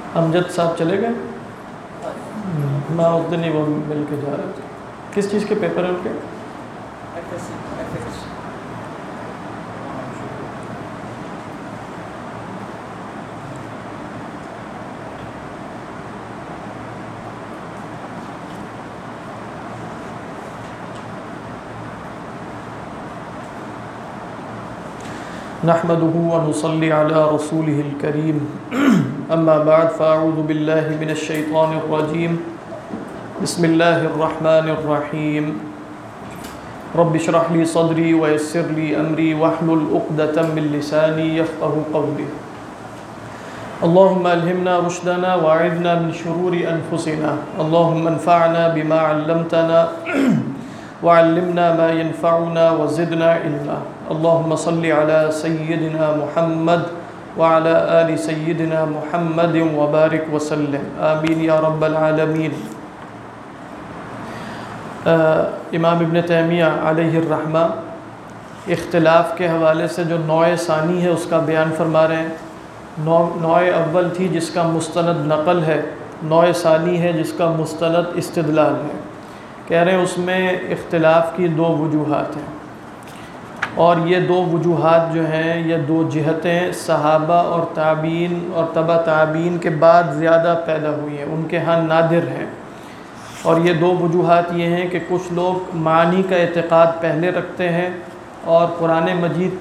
امجد صاحب چلے گئے؟ میں اس دن ہی وہ مل کے جا رہا تھا. کس چیز کے پیپر ہیں ان کے؟ نحمده ونصلي على رسوله الكريم اما بعد فاعوذ بالله من الشيطان الرجيم بسم الله الرحمن الرحيم رب اشرح لي صدري ويسر لي امري واحلل عقدة من لساني يفقهوا قولي اللهم الهمنا رشدنا واعذنا من شرور انفسنا اللهم انفعنا بما علمتنا وعلمنا ما ينفعنا وزدنا علما اللهم صل على سيدنا محمد وعلى آل سيدنا محمد وبارك وسلم آمین یا رب العالمین. امام ابن تیمیہ علیہ الرحمہ اختلاف کے حوالے سے جو نوع ثانی ہے اس کا بیان فرما رہے ہیں. نوع اول تھی جس کا مستند نقل ہے، نوع ثانی ہے جس کا مستند استدلال ہے. کہہ رہے ہیں اس میں اختلاف کی دو وجوہات ہیں، اور یہ دو وجوہات جو ہیں یہ دو جہتیں صحابہ اور تابعین اور تبع تابعین کے بعد زیادہ پیدا ہوئی ہیں، ان کے ہاں نادر ہیں. اور یہ دو وجوہات یہ ہیں کہ کچھ لوگ معانی کا اعتقاد پہلے رکھتے ہیں اور قرآن مجید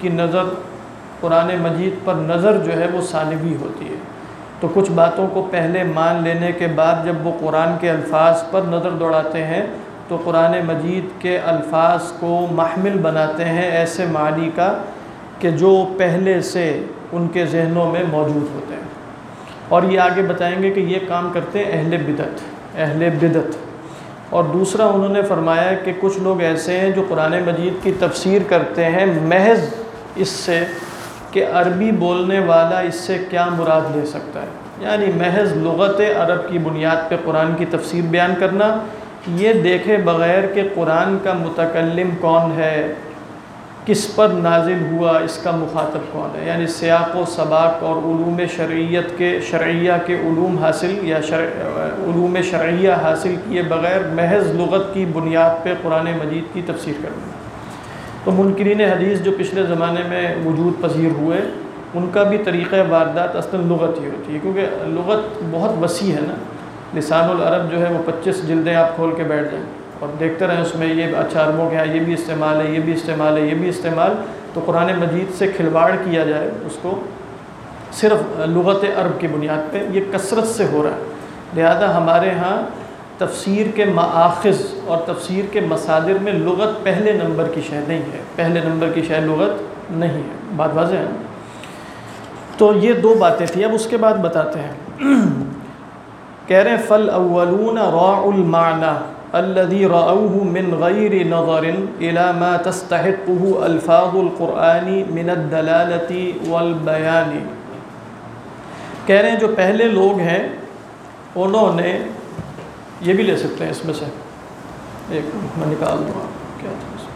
پر نظر جو ہے وہ ثانوی ہوتی ہے. تو کچھ باتوں کو پہلے مان لینے کے بعد جب وہ قرآن کے الفاظ پر نظر دوڑاتے ہیں تو قرآن مجید کے الفاظ کو محمل بناتے ہیں ایسے معنی کا کہ جو پہلے سے ان کے ذہنوں میں موجود ہوتے ہیں. اور یہ آگے بتائیں گے کہ یہ کام کرتے ہیں اہل بدعت. اور دوسرا انہوں نے فرمایا کہ کچھ لوگ ایسے ہیں جو قرآن مجید کی تفسیر کرتے ہیں محض اس سے کہ عربی بولنے والا اس سے کیا مراد لے سکتا ہے، یعنی محض لغت عرب کی بنیاد پہ قرآن کی تفسیر بیان کرنا، یہ دیکھے بغیر کہ قرآن کا متکلم کون ہے، کس پر نازل ہوا، اس کا مخاطب کون ہے. یعنی سیاق و سباق اور علوم شرعیہ کے علوم حاصل یا علوم شرعیہ حاصل کیے بغیر محض لغت کی بنیاد پہ قرآن مجید کی تفسیر کرنا. تو منکرین حدیث جو پچھلے زمانے میں وجود پذیر ہوئے ان کا بھی طریقہ واردات اصلاً لغت ہی ہوتی ہے، کیونکہ لغت بہت وسیع ہے نا. لسان العرب جو ہے وہ 25 جلدیں آپ کھول کے بیٹھ جائیں اور دیکھتے رہیں اس میں یہ اچھا عربوں کے یہاں یہ بھی استعمال ہے، یہ بھی استعمال ہے، یہ بھی استعمال. تو قرآن مجید سے کھلواڑ کیا جائے اس کو صرف لغت عرب کی بنیاد پہ، یہ کثرت سے ہو رہا ہے. لہذا ہمارے ہاں تفسیر کے مآخذ اور تفسیر کے مصادر میں لغت پہلے نمبر کی شے نہیں ہے، پہلے نمبر کی شے لغت نہیں ہے. بات واضح ہے. تو یہ دو باتیں تھیں. اب اس کے بعد بتاتے ہیں. کہہ رہے ہیں فَالْأَوَّلُونَ رَاعُوا الْمَعْنَى الَّذِي رَأَوْهُ مِنْ غَيْرِ نَظَرٍ إِلَى مَا تَسْتَحِقُّهُ أَلْفَاظُ الْقُرْآنِ مِنَ الدَّلَالَةِ وَالْبَيَانِ. کہہ رہے ہیں جو پہلے لوگ ہیں انہوں نے، یہ بھی لے سکتے ہیں اس میں سے ایک میں نکال دوں. کیا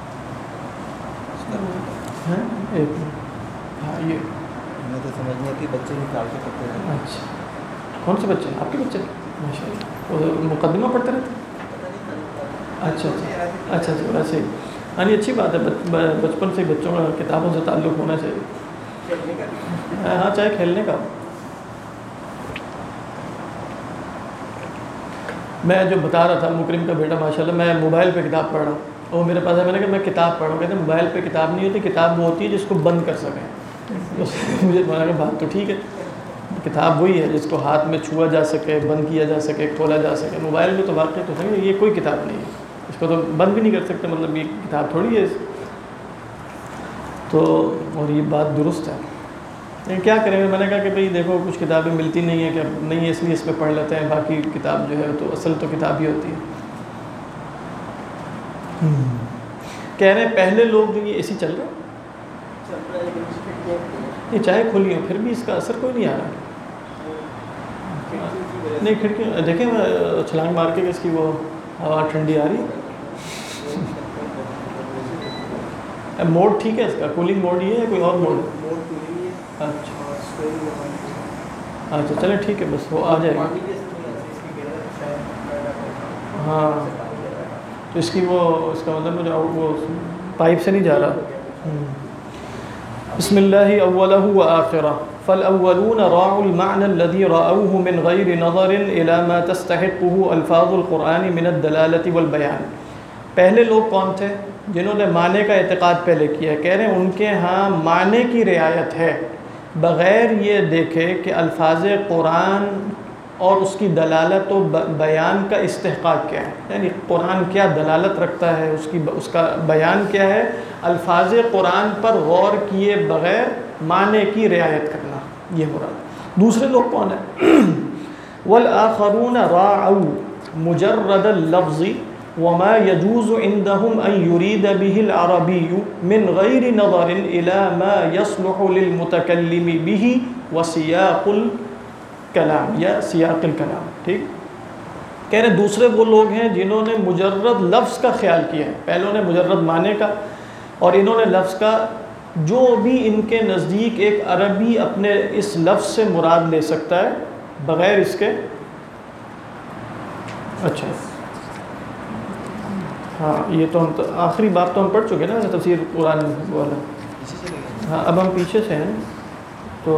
تھا ایک ہاں یہ میں تو سمجھنے کہ بچے نکال کے پڑھتے ہیں. اچھا کون سے بچے؟ آپ کے بچے؟ ماشاء اللہ. وہ مقدمہ پڑھتے رہتے؟ اچھا اچھا ویسے ہی. ہاں یہ اچھی بات ہے، بچپن سے بچوں کا کتابوں سے تعلق ہونا چاہیے. ہاں چاہے کھیلنے کا. میں جو بتا رہا تھا مکرم کا بیٹا ماشاءاللہ، میں موبائل پہ کتاب پڑھ رہا ہوں. وہ میرے پاس ہے، میں نے کہا میں کتاب پڑھ رہا ہوں. کہتے ہیں موبائل پہ کتاب نہیں ہوتی، کتاب وہ ہوتی ہے جس کو بند کر سکیں. مجھے میں نے کہا بات تو ٹھیک ہے، کتاب وہی ہے جس کو ہاتھ میں چھوا جا سکے، بند کیا جا سکے، کھولا جا سکے. موبائل میں تو واقعی تو سمجھے یہ کوئی کتاب نہیں ہے، اس کو تو بند بھی نہیں کر سکتے، مطلب یہ کتاب تھوڑی ہے. تو اور یہ بات درست ہے. کیا کریں گے؟ میں نے کہا کہ بھئی دیکھو کچھ کتابیں ملتی نہیں ہیں کہ نہیں ہے اس لیے اس پہ پڑھ لیتے ہیں، باقی کتاب جو ہے تو اصل تو کتاب ہی ہوتی ہے. کہہ رہے ہیں پہلے لوگ جو یہ اسی چل رہے یہ چاہے کھلی ہو پھر بھی اس کا اثر کوئی نہیں آ رہا. نہیں کھڑکی دیکھیں چھلانگ مار کے اس کی وہ ہوا ٹھنڈی آ رہی ہے. موڈ ٹھیک ہے اس کا، کولنگ موڈ یہ ہے کوئی اور موڈ؟ اچھا اچھا چلیں ٹھیک ہے، بس وہ آ جائے گا. ہاں تو اس کی وہ اس کا مطلب جو وہ پائپ سے نہیں جا رہا. بسم اللہ اولہ و آخرہ فالاولون راعوا المعنى الذي رأوه من غير نظر الى ما تستحقه الفاظ القرآن من الدلالة والبیان. پہلے لوگ کون تھے؟ جنہوں نے معنی کا اعتقاد پہلے کیا. کہہ رہے ہیں ان کے ہاں معنی کی رعایت ہے بغیر یہ دیکھے کہ الفاظ قرآن اور اس کی دلالت و بیان کا استحقاق کیا ہے، یعنی قرآن کیا دلالت رکھتا ہے، اس کا بیان کیا ہے. الفاظ قرآن پر غور کیے بغیر معنی کی رعایت کرنا، یہ مراد. دوسرے لوگ کون ہیں؟ والآخرون راعوا مجرد اللفظ وما يجوز عندهم أن يريد به العربي من غير نظر إلى ما يصلح للمتكلم به وسياق الكلام یا سیاق الکلام. ٹھیک کہہ رہے دوسرے وہ لوگ ہیں جنہوں نے مجرد لفظ کا خیال کیا ہے. پہلوں نے مجرد معنی کا، اور انہوں نے لفظ کا جو بھی ان کے نزدیک ایک عربی اپنے اس لفظ سے مراد لے سکتا ہے بغیر اس کے. اچھا ہاں یہ تو ہم آخری بات تو ہم پڑھ چکے نا تفسیر قرآن والا. ہاں اب ہم پیچھے سے ہیں تو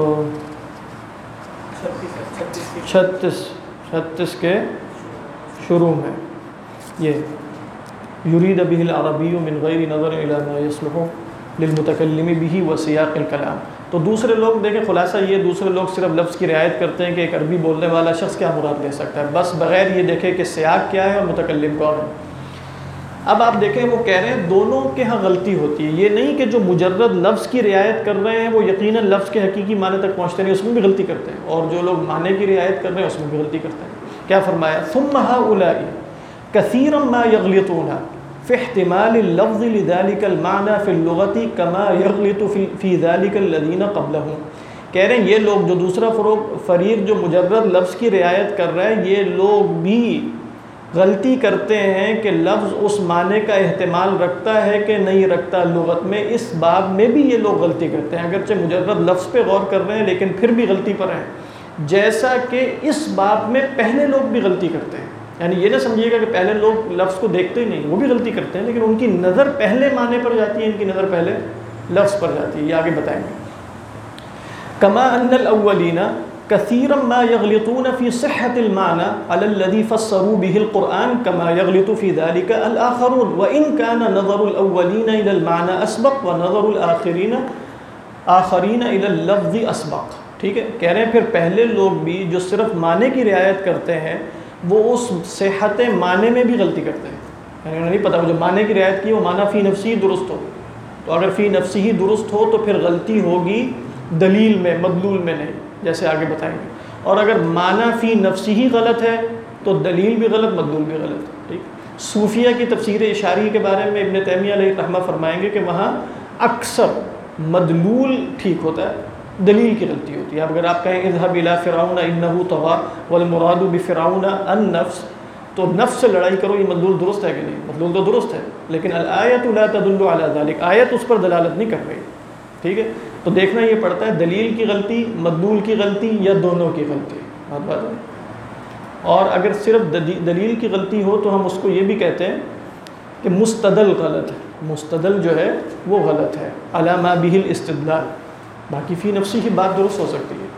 36 کے شروع میں یہ یرید به العربی من غیر نظر الی ما یصلح للمتکلم به وسیاق الکلام. تو دوسرے لوگ دیکھیں خلاصہ یہ دوسرے لوگ صرف لفظ کی رعایت کرتے ہیں کہ ایک عربی بولنے والا شخص کیا مراد لے سکتا ہے، بس بغیر یہ دیکھے کہ سیاق کیا ہے اور متکلم کون ہے. اب آپ دیکھیں وہ کہہ رہے ہیں دونوں کے ہاں غلطی ہوتی ہے. یہ نہیں کہ جو مجرد لفظ کی رعایت کر رہے ہیں وہ یقیناً لفظ کے حقیقی معنی تک پہنچتے نہیں، اس میں بھی غلطی کرتے ہیں، اور جو لوگ معنی کی رعایت کر رہے ہیں اس میں بھی غلطی کرتے ہیں. کیا فرمایا؟ ثم هؤلاء كثيرا ما يغلطون في احتمال اللفظ لذلك المعنى في اللغة كما يغلط في ذلك الذين قبلهم. کہہ رہے ہیں یہ لوگ جو دوسرا فریق جو مجرد لفظ کی رعایت کر رہے ہیں یہ لوگ بھی غلطی کرتے ہیں کہ لفظ اس معنی کا احتمال رکھتا ہے کہ نہیں رکھتا لغت میں. اس باب میں بھی یہ لوگ غلطی کرتے ہیں، اگرچہ مجرد لفظ پہ غور کر رہے ہیں لیکن پھر بھی غلطی پر ہیں. جیسا کہ اس باب میں پہلے لوگ بھی غلطی کرتے ہیں. یعنی یہ نہ سمجھیے گا کہ پہلے لوگ لفظ کو دیکھتے ہی نہیں، وہ بھی غلطی کرتے ہیں لیکن ان کی نظر پہلے معنی پر جاتی ہے، ان کی نظر پہلے لفظ پر جاتی ہے. یہ آگے بتائیں گے. کما ان الاولین كثيرا ما يغلطون في صحة المعنى على الذي فسروا به القرآن كما يغلط في ذلك الآخرون وإن كان نظر الأولين إلى المعنى أسبق ونظر الآخرين إلى اللفظ أسبق. ٹھیک ہے کہہ رہے ہیں پھر پہلے لوگ بھی جو صرف معنی کی رعایت کرتے ہیں وہ اس صحت معنی میں بھی غلطی کرتے ہیں. یعنی انہیں نہیں پتہ وہ جو معنی کی رعایت کی وہ معنی فی نفسی درست ہو، تو اگر فی نفسی ہی درست ہو تو پھر غلطی ہوگی دلیل میں، مدلول میں نہیں، جیسے آگے بتائیں گے. اور اگر معنی فی نفسی ہی غلط ہے تو دلیل بھی غلط، مدلول بھی غلط. ٹھیک صوفیہ کی تفسیر اشاری کے بارے میں ابن تیمیہ علیہ رحمہ فرمائیں گے کہ وہاں اکثر مدلول ٹھیک ہوتا ہے، دلیل کی غلطی ہوتی ہے. اب اگر آپ کہیں اذهب الى فرعون انه طغى والمراد بفرعون النفس، تو نفس سے لڑائی کرو، یہ مدلول درست ہے کہ نہیں؟ مدلول تو درست ہے لیکن الآیت لا تدل على ذلك، آیت اس پر دلالت نہیں کر رہی. ٹھیک ہے تو دیکھنا یہ پڑتا ہے دلیل کی غلطی، مدلول کی غلطی یا دونوں کی غلطی. بات ہے. اور اگر صرف دلیل کی غلطی ہو تو ہم اس کو یہ بھی کہتے ہیں کہ مستدل غلط ہے. مستدل جو ہے وہ غلط ہے، علی ما به الاستدلال. باقی فی نفسی کی بات درست ہو سکتی ہے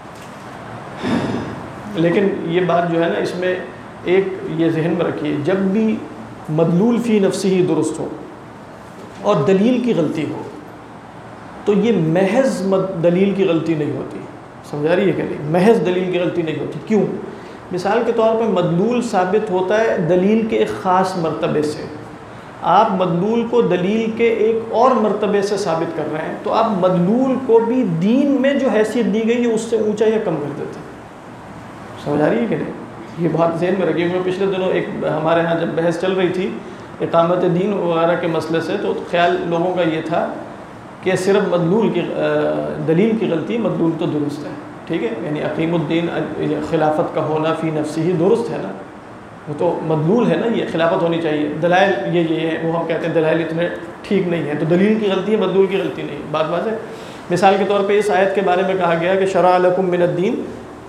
لیکن یہ بات جو ہے نا اس میں ایک یہ ذہن میں رکھیے، جب بھی مدلول فی نفسی ہی درست ہو اور دلیل کی غلطی ہو تو یہ محض دلیل کی غلطی نہیں ہوتی. سمجھا رہی ہے کہ نہیں؟ محض دلیل کی غلطی نہیں ہوتی. کیوں؟ مثال کے طور پر مدلول ثابت ہوتا ہے دلیل کے ایک خاص مرتبے سے. آپ مدلول کو دلیل کے ایک اور مرتبے سے ثابت کر رہے ہیں تو آپ مدلول کو بھی دین میں جو حیثیت دی گئی ہے اس سے اونچا یا کم کر دیتے ہیں. سمجھا رہی ہے کہ نہیں؟ یہ بات ذہن میں رکھیے. پچھلے دنوں ایک ہمارے ہاں جب بحث چل رہی تھی اقامت دین وغیرہ کے مسئلے سے تو خیال لوگوں کا یہ تھا کہ صرف مدلول کی دلیل کی غلطی، مدلول تو درست ہے. ٹھیک ہے یعنی اقیم الدین خلافت کا ہونا فی نفسی ہی درست ہے نا، وہ تو مدلول ہے نا، یہ خلافت ہونی چاہیے. دلائل یہ ہے، وہ ہم کہتے ہیں دلائل اتنے ٹھیک نہیں ہیں تو دلیل کی غلطی ہے، مدلول کی غلطی نہیں. بات واضح ہے. مثال کے طور پہ اس آیت کے بارے میں کہا گیا کہ شرع لکم من الدین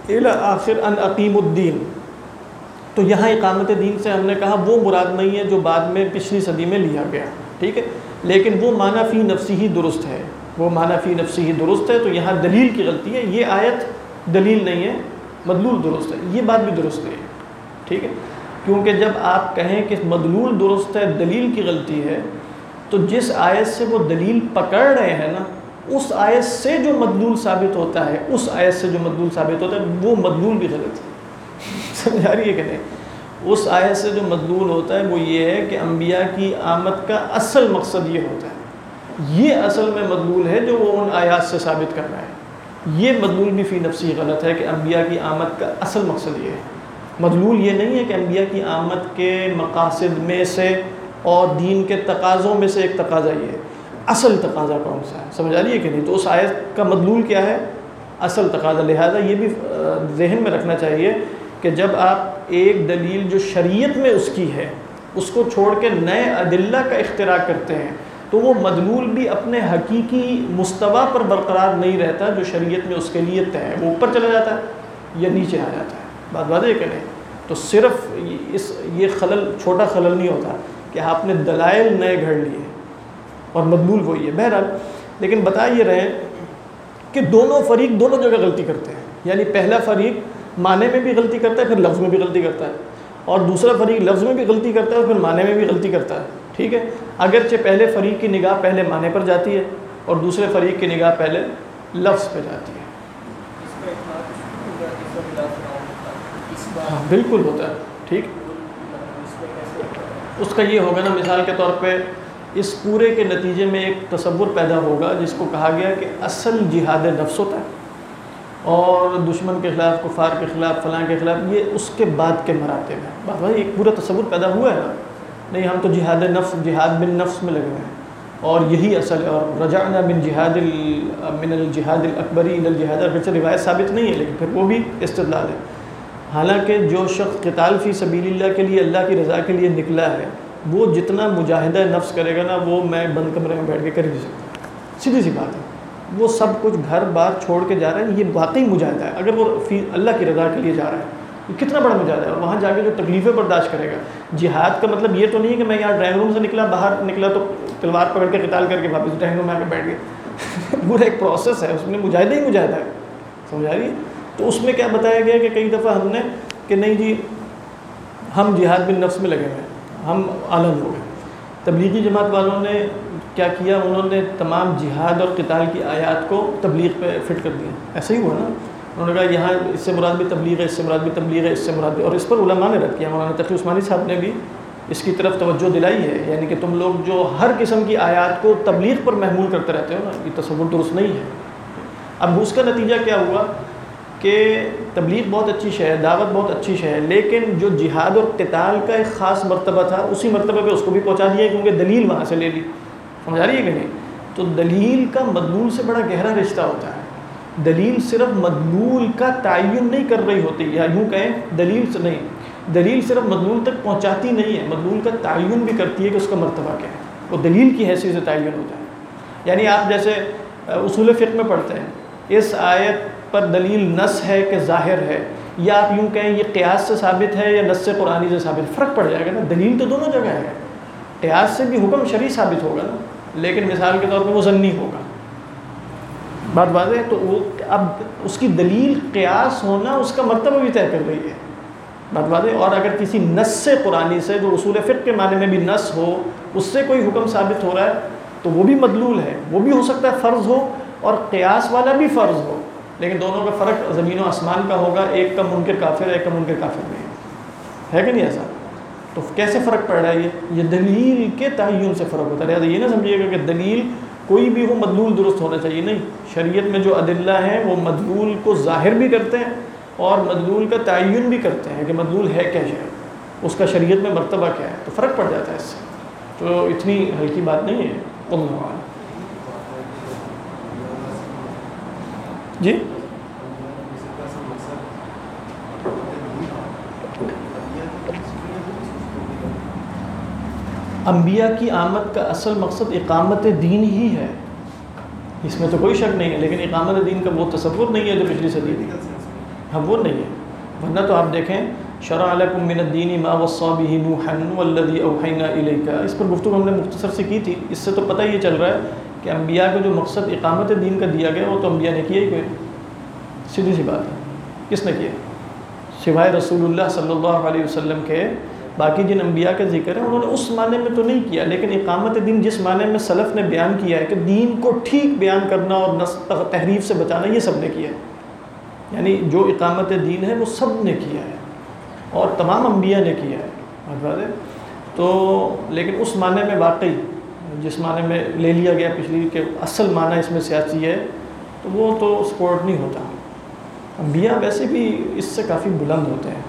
الی آخر ان اقیم الدین، تو یہاں اقامت دین سے ہم نے کہا وہ مراد نہیں ہے جو بعد میں پچھلی صدی میں لیا گیا، ٹھیک ہے، لیکن وہ معنی فی نفسی ہی درست ہے، وہ معنی فی نفسی ہی درست ہے، تو یہاں دلیل کی غلطی ہے، یہ آیت دلیل نہیں ہے، مدلول درست ہے، یہ بات بھی درست نہیں ہے، ٹھیک ہے، کیونکہ جب آپ کہیں کہ مدلول درست ہے دلیل کی غلطی ہے، تو جس آیت سے وہ دلیل پکڑ رہے ہیں نا، اس آیت سے جو مدلول ثابت ہوتا ہے، اس آیت سے جو مدلول ثابت ہوتا ہے وہ مدلول بھی غلط ہے، سمجھ آ رہی ہے کہ نہیں؟ اس آیت سے جو مدلول ہوتا ہے وہ یہ ہے کہ انبیاء کی آمد کا اصل مقصد یہ ہوتا ہے، یہ اصل میں مدلول ہے جو وہ ان آیات سے ثابت کر رہا ہے، یہ مدلول بھی فی نفسی غلط ہے کہ انبیاء کی آمد کا اصل مقصد یہ ہے، مدلول یہ نہیں ہے کہ انبیاء کی آمد کے مقاصد میں سے اور دین کے تقاضوں میں سے ایک تقاضا یہ ہے، اصل تقاضا کون سا ہے، سمجھ آ رہی ہے کہ نہیں؟ تو اس آیت کا مدلول کیا ہے؟ اصل تقاضا، لہذا یہ بھی ذہن میں رکھنا چاہیے کہ جب آپ ایک دلیل جو شریعت میں اس کی ہے اس کو چھوڑ کے نئے ادلہ کا اختراع کرتے ہیں تو وہ مدلول بھی اپنے حقیقی مستوی پر برقرار نہیں رہتا جو شریعت میں اس کے لیے طے ہے، وہ اوپر چلا جاتا ہے یا نیچے آ جاتا ہے، بات واضح ہے کہ نہیں؟ تو صرف یہ خلل چھوٹا خلل نہیں ہوتا کہ آپ نے دلائل نئے گھڑ لیے اور مدلول وہی ہے، بہرحال لیکن بتا یہ رہے کہ دونوں فریق دونوں جگہ غلطی کرتے ہیں، یعنی پہلا فریق معنی میں بھی غلطی کرتا ہے پھر لفظ میں بھی غلطی کرتا ہے، اور دوسرا فریق لفظ میں بھی غلطی کرتا ہے اور پھر معنی میں بھی غلطی کرتا ہے، ٹھیک ہے، اگرچہ پہلے فریق کی نگاہ پہلے معنی پر جاتی ہے اور دوسرے فریق کی نگاہ پہلے لفظ پہ جاتی ہے، ہاں بالکل ہوتا ہے، ٹھیک، اس کا یہ ہوگا نا، مثال کے طور پہ اس پورے کے نتیجے میں ایک تصور پیدا ہوگا جس کو کہا گیا کہ اصل جہاد نفس ہوتا ہے اور دشمن کے خلاف، کفار کے خلاف، فلاں کے خلاف، یہ اس کے بعد کے مراتب ہیں، بات بھائی ایک پورا تصور پیدا ہوا ہے نا، نہیں ہم تو جہاد نفس، جہاد بالنفس میں لگے ہیں اور یہی اصل ہے، اور رجعنا من الجہاد الاکبری الی الجہاد، اگرچہ روایت ثابت نہیں ہے لیکن پھر وہ بھی استدلال ہے، حالانکہ جو شخص قتال فی سبیل اللہ کے لیے، اللہ کی رضا کے لیے نکلا ہے، وہ جتنا مجاہدہ نفس کرے گا نا وہ میں بند کمرے میں بیٹھ کے کر نہیں سکتا، سیدھی سی بات ہے، وہ سب کچھ گھر بار چھوڑ کے جا رہا ہے، یہ واقعی مجاہدہ ہے، اگر وہ فی اللہ کی رضا کے لیے جا رہا ہے یہ کتنا بڑا مجاہدہ ہے، اور وہاں جا کے جو تکلیفیں برداشت کرے گا، جہاد کا مطلب یہ تو نہیں ہے کہ میں یہاں ڈرائنگ روم سے نکلا، باہر نکلا تو تلوار پکڑ کے قتال کر کے واپس ڈرائنگ روم میں آ کے بیٹھ گئے، پورا ایک پروسیس ہے، اس میں مجاہدہ ہی مجاہدہ ہے، سمجھ آ رہی ہے؟ تو اس میں کیا بتایا گیا کہ کئی دفعہ ہم نے کہ نہیں جی ہم جہاد بالنفس میں لگے ہوئے ہیں، ہم عالم ہو گئے، تبلیغی جماعت والوں نے کیا کیا، انہوں نے تمام جہاد اور قتال کی آیات کو تبلیغ پہ فٹ کر دیا، ایسا ہی ہوا نا، انہوں نے کہا یہاں اس سے مراد بھی تبلیغ ہے، اس سے مراد بھی تبلیغ ہے، اس سے مراد بھی، اور اس پر علماء نے رد کیا، مولانا تقی عثمانی صاحب نے بھی اس کی طرف توجہ دلائی ہے، یعنی کہ تم لوگ جو ہر قسم کی آیات کو تبلیغ پر محمول کرتے رہتے ہو نا، یہ تصور درست نہیں ہے۔ اب اس کا نتیجہ کیا ہوا کہ تبلیغ بہت اچھی شے ہے، دعوت بہت اچھی شے ہے، لیکن جو جہاد اور قتال کا ایک خاص مرتبہ تھا اسی مرتبہ پہ اس کو بھی پہنچا دیا کیونکہ دلیل وہاں سے لے لی، سمجھ آ رہی ہے کہ نہیں؟ تو دلیل کا مدلول سے بڑا گہرا رشتہ ہوتا ہے، دلیل صرف مدلول کا تعین نہیں کر رہی ہوتی، یا یوں کہیں دلیل سے نہیں، دلیل صرف مدلول تک پہنچاتی نہیں ہے، مدلول کا تعین بھی کرتی ہے کہ اس کا مرتبہ کیا ہے، وہ دلیل کی حیثیت سے تعین ہوتا ہے۔ یعنی آپ جیسے اصول فقہ میں پڑھتے ہیں، اس آیت پر دلیل نص ہے کہ ظاہر ہے، یا آپ یوں کہیں یہ قیاس سے ثابت ہے یا نص قرآنی سے ثابت، فرق پڑ جائے گا نا، دلیل تو دونوں جگہ ہے، قیاس سے بھی حکم شرعی ثابت ہوگا نا، لیکن مثال کے طور پہ وہ ظنی ہوگا، بات واضح ہے، تو وہ اب اس کی دلیل قیاس ہونا اس کا مرتبہ بھی طے کر رہی ہے، بات واضح ہے، اور اگر کسی نص قرآنی سے جو اصول فقہ کے معنی میں بھی نص ہو، اس سے کوئی حکم ثابت ہو رہا ہے تو وہ بھی مدلول ہے، وہ بھی ہو سکتا ہے فرض ہو اور قیاس والا بھی فرض ہو، لیکن دونوں کا فرق زمین و آسمان کا ہوگا، ایک کا منکر کافر ہے، ایک کا منکر کافر نہیں ہے کہ نہیں ایسا؟ تو کیسے فرق پڑ رہا ہے؟ یہ دلیل کے تعین سے فرق ہوتا ہے، لہٰذا یہ نہ سمجھیے گا کہ دلیل کوئی بھی ہو مدلول درست ہونا چاہیے، نہیں، شریعت میں جو ادلہ ہیں وہ مدلول کو ظاہر بھی کرتے ہیں اور مدلول کا تعین بھی کرتے ہیں کہ مدلول ہے کیا شے، اس کا شریعت میں مرتبہ کیا ہے، تو فرق پڑ جاتا ہے اس سے، تو اتنی ہلکی بات نہیں ہے۔ اللہ اعلم۔ جی انبیاء کی آمد کا اصل مقصد اقامت دین ہی ہے، اس میں تو کوئی شک نہیں ہے، لیکن اقامت دین کا وہ تصور نہیں ہے جو پچھلی صدی تھی، ہاں وہ نہیں ہے، ورنہ تو آپ دیکھیں شرع لکم من الدین ما وصى به نوحا والذی اوحینا الیک، اس پر گفتگو ہم نے مختصر سے کی تھی. اس سے تو پتہ یہ چل رہا ہے کہ انبیاء کو جو مقصد اقامت دین کا دیا گیا وہ تو انبیاء نے کیا ہی کوئی، سیدھی سی بات ہے. کس نے کیا سوائے رسول اللہ صلی اللہ علیہ وسلم کے؟ باقی جن انبیاء کا ذکر ہے انہوں نے اس معنی میں تو نہیں کیا، لیکن اقامت دین جس معنی میں سلف نے بیان کیا ہے کہ دین کو ٹھیک بیان کرنا اور تحریف سے بچانا، یہ سب نے کیا ہے. یعنی جو اقامت دین ہے وہ سب نے کیا ہے اور تمام انبیاء نے کیا ہے. تو لیکن اس معنی میں واقعی جس معنی میں لے لیا گیا پچھلی کہ اصل معنی اس میں سیاسی ہے، تو وہ تو سپورٹ نہیں ہوتا. انبیاء ویسے بھی اس سے کافی بلند ہوتے ہیں.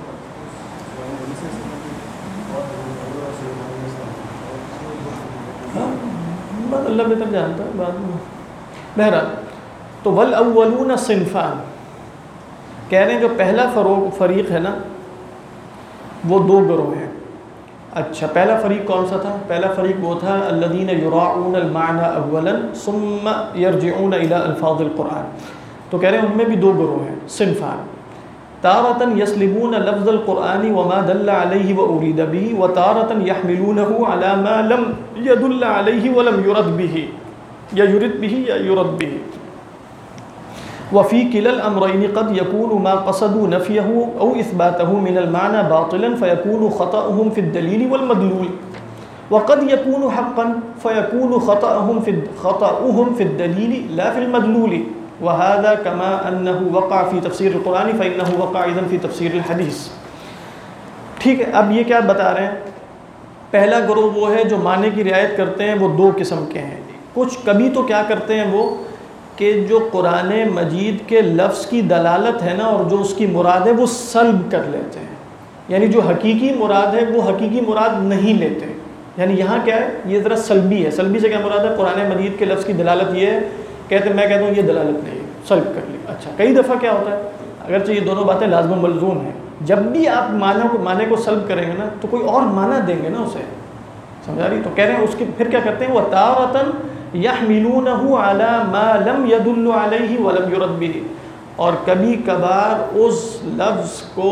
بات اللہ بہتر جانتا ہے بعد میں. بہرحال تو والاولون صنفان کہہ رہے ہیں جو پہلا فریق ہے نا وہ دو گروہ ہیں. اچھا پہلا فریق کون سا تھا؟ پہلا فریق وہ تھا الذین یراعون المعنى اولا ثم یرجعون الى الفاظ القرآن. تو کہہ رہے ہیں ان میں بھی دو گروہ ہیں، صنفان. تارة یسلبون لفظ القرآن وما دل علیہ وارید به وتارة یحملونه على ما لم يدل علیہ ولم یرد به یا یرد به یا یرد به. وفي كلا الأمرين قد يكون ما قصدوا نفيه أو إثباته من المعنى باطلا فيكون خطأهم في الدليل والمدلول، وقد يكون حقا فيكون خطأهم في الدليل لا في المدلول. وهذا كما أنه وقع في تفسير القرآن فإنه وقع أيضا في تفسير الحديث. ٹھیک ہے، اب یہ کیا بتا رہے ہیں؟ پہلا گروہ وہ ہے جو معنی کی رعایت کرتے ہیں، وہ دو قسم کے ہیں. کچھ کبھی تو کیا کرتے ہیں وہ کہ جو قرآن مجید کے لفظ کی دلالت ہے نا اور جو اس کی مراد ہے وہ سلب کر لیتے ہیں. یعنی جو حقیقی مراد ہے وہ حقیقی مراد نہیں لیتے. یعنی یہاں کیا ہے، یہ ذرا سلبی ہے. سلبی سے کیا مراد ہے؟ قرآن مجید کے لفظ کی دلالت یہ ہے، کہتے ہیں میں کہتا ہوں یہ دلالت نہیں ہے، سلب کر لی. اچھا کئی دفعہ کیا ہوتا ہے، اگرچہ یہ دونوں باتیں لازم و ملزوم ہیں، جب بھی آپ معنی کو سلب کریں گے نا تو کوئی اور معنی دیں گے نا اسے، سمجھا رہی؟ تو کہہ رہے ہیں اس کے پھر کیا کرتے ہیں وہ تارتن یحملونہ علی ما لم یدل علیہ ولم یرد به، اور کبھی کبھار اس لفظ کو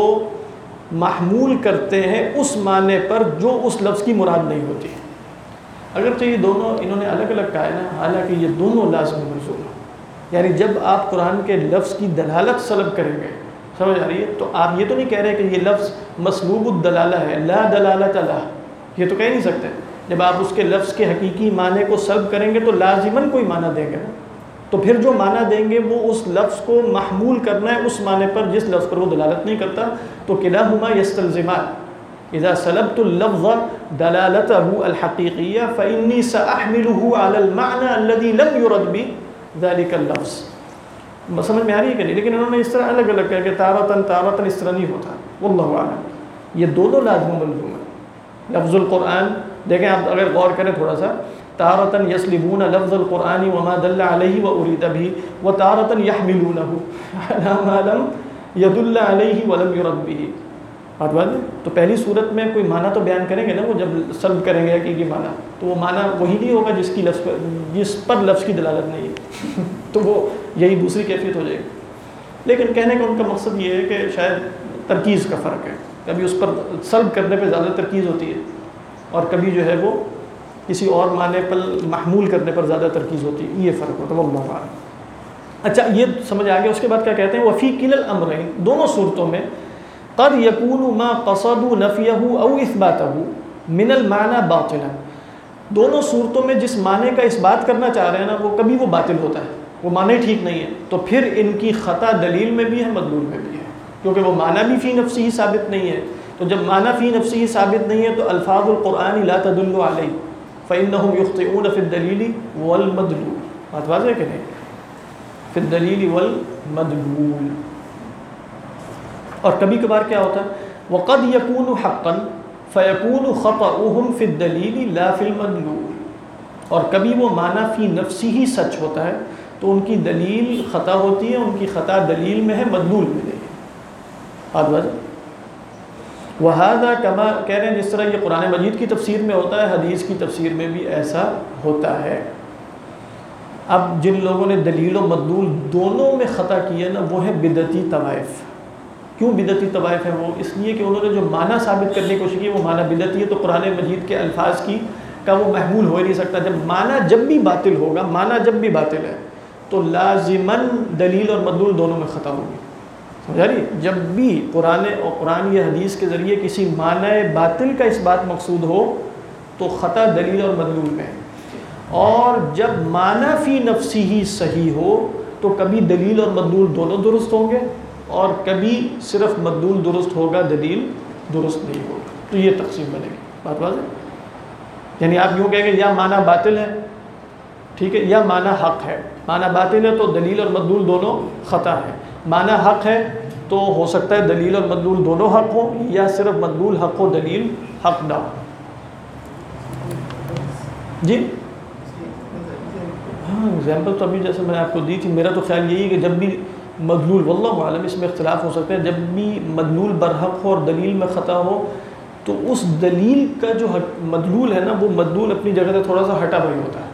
محمول کرتے ہیں اس معنی پر جو اس لفظ کی مراد نہیں ہوتی. اگرچہ یہ دونوں انہوں نے الگ الگ کہا ہے نا، حالانکہ یہ دونوں لازم ملزوم ہیں. یعنی جب آپ قرآن کے لفظ کی دلالت سلب کریں گے، سمجھ آ رہی ہے، تو آپ یہ تو نہیں کہہ رہے کہ یہ لفظ مسلوب الدلالہ ہے، لا دلالت لہ، یہ تو کہہ نہیں سکتے. جب آپ اس کے لفظ کے حقیقی معنی کو سلب کریں گے تو لازماً کوئی معنی دیں گے نا. تو پھر جو معنی دیں گے وہ اس لفظ کو محمول کرنا ہے اس معنی پر جس لفظ پر وہ دلالت نہیں کرتا. تو کلاہما یستلزمان اذا سلبت اللفظ دلالته الحقیقیہ فإنی سأحمله على المعنى الذي لم يرد به ذلك اللفظ. سمجھ میں آ رہی ہے کہ نہیں؟ لیکن انہوں نے اس طرح الگ الگ کہا کہ تارتن اس طرح نہیں ہوتا. واللہ اعلم. یہ دونوں لازم و ملزوم ہیں. لفظ القرآن دیکھیں آپ اگر غور کریں تھوڑا سا، تارتن یسلبون لفظ القرآن وما دل علیہ وارید به وتارتن یحملونہ علی ما لم یدل علیہ ولم یرد به. بات ہے. تو پہلی صورت میں کوئی معنی تو بیان کریں گے نا، وہ جب سلب کریں گے حقیقی معنی، تو وہ معنی وہی نہیں ہوگا جس پر لفظ کی دلالت نہیں ہے. تو وہ یہی دوسری کیفیت ہو جائے گی. لیکن کہنے کا ان کا مقصد یہ ہے کہ شاید ترکیز کا فرق ہے، کبھی اس پر سلب کرنے پہ زیادہ ترکیز ہوتی ہے اور کبھی جو ہے وہ کسی اور معنی پر محمول کرنے پر زیادہ ترکیز ہوتی ہے. یہ فرق ہوتا ہے. واللہ اعلم. اچھا یہ سمجھ آ گیا. اس کے بعد کیا کہتے ہیں وفی کلا الامرین، دونوں صورتوں میں قد یکون ما قصدوا نفیہ او اثباتہ من المعنی باطلا، دونوں صورتوں میں جس معنی کا اس بات کرنا چاہ رہے ہیں نا وہ کبھی وہ باطل ہوتا ہے، وہ معنی ٹھیک نہیں ہے. تو پھر ان کی خطا دلیل میں بھی ہے، مدلول میں بھی ہے، کیونکہ وہ معنی بھی فی نفسی ہی ثابت نہیں ہے. تو جب معنی فی نفسی ہی ثابت نہیں ہے تو الفاظ القرآن لا تدل علیہ فإنہم یخطئون فی الدلیل والمدلول. بات واضح ہے کہ نہیں؟ فی الدلیل والمدلول. اور کبھی کبھار کیا ہوتا ہے وقد یکون حقا فیکون خطأهم فی الدلیل لا فی المدلول، اور کبھی وہ معنی فی نفسی ہی سچ ہوتا ہے تو ان کی دلیل خطا ہوتی ہے، ان کی خطا دلیل میں ہے، مدلول میں نہیں ہے. بات واضح. وہذا کما کہہ رہے ہیں جس طرح یہ قرآن مجید کی تفسیر میں ہوتا ہے، حدیث کی تفسیر میں بھی ایسا ہوتا ہے. اب جن لوگوں نے دلیل و مدلول دونوں میں خطا کیا نا وہ ہیں بدعتی طوائف. کیوں بدعتی طوائف ہیں وہ؟ اس لیے کہ انہوں نے جو معنی ثابت کرنے کی کوشش کی وہ معنی بدعتی ہے. تو قرآن مجید کے الفاظ کا وہ محمول ہو ہی نہیں سکتا. جب بھی باطل ہوگا، معنی جب بھی باطل ہے تو لازماً دلیل اور مدلول دونوں میں خطا ہوگی. سمجھا رہی؟ جب بھی قرآن یا حدیث کے ذریعے کسی معنی باطل کا اس بات مقصود ہو تو خطا دلیل اور مدلول میں. اور جب معنی فی نفسی ہی صحیح ہو تو کبھی دلیل اور مدلول دونوں درست ہوں گے، اور کبھی صرف مدلول درست ہوگا، دلیل درست نہیں ہوگا. تو یہ تقسیم بنے گی. بات واضح؟ یعنی آپ یوں کہیں گے یا معنی باطل ہے، ٹھیک ہے، یا معنی حق ہے. معنی باطل ہے تو دلیل اور مدلول دونوں خطا ہے. معنی حق ہے تو ہو سکتا ہے دلیل اور مدلول دونوں حق ہو، یا صرف مدلول حق ہو، دلیل حق نہ ہو. جی ہاں، ایگزامپل تو ابھی جیسے میں نے آپ کو دی تھی. میرا تو خیال یہی ہے کہ جب بھی مدلول، واللہ عالم اس میں اختلاف ہو سکتے ہیں، جب بھی مدلول برحق ہو اور دلیل میں خطا ہو تو اس دلیل کا جو مدلول ہے نا وہ مدلول اپنی جگہ سے تھوڑا سا ہٹا بھائی ہوتا ہے.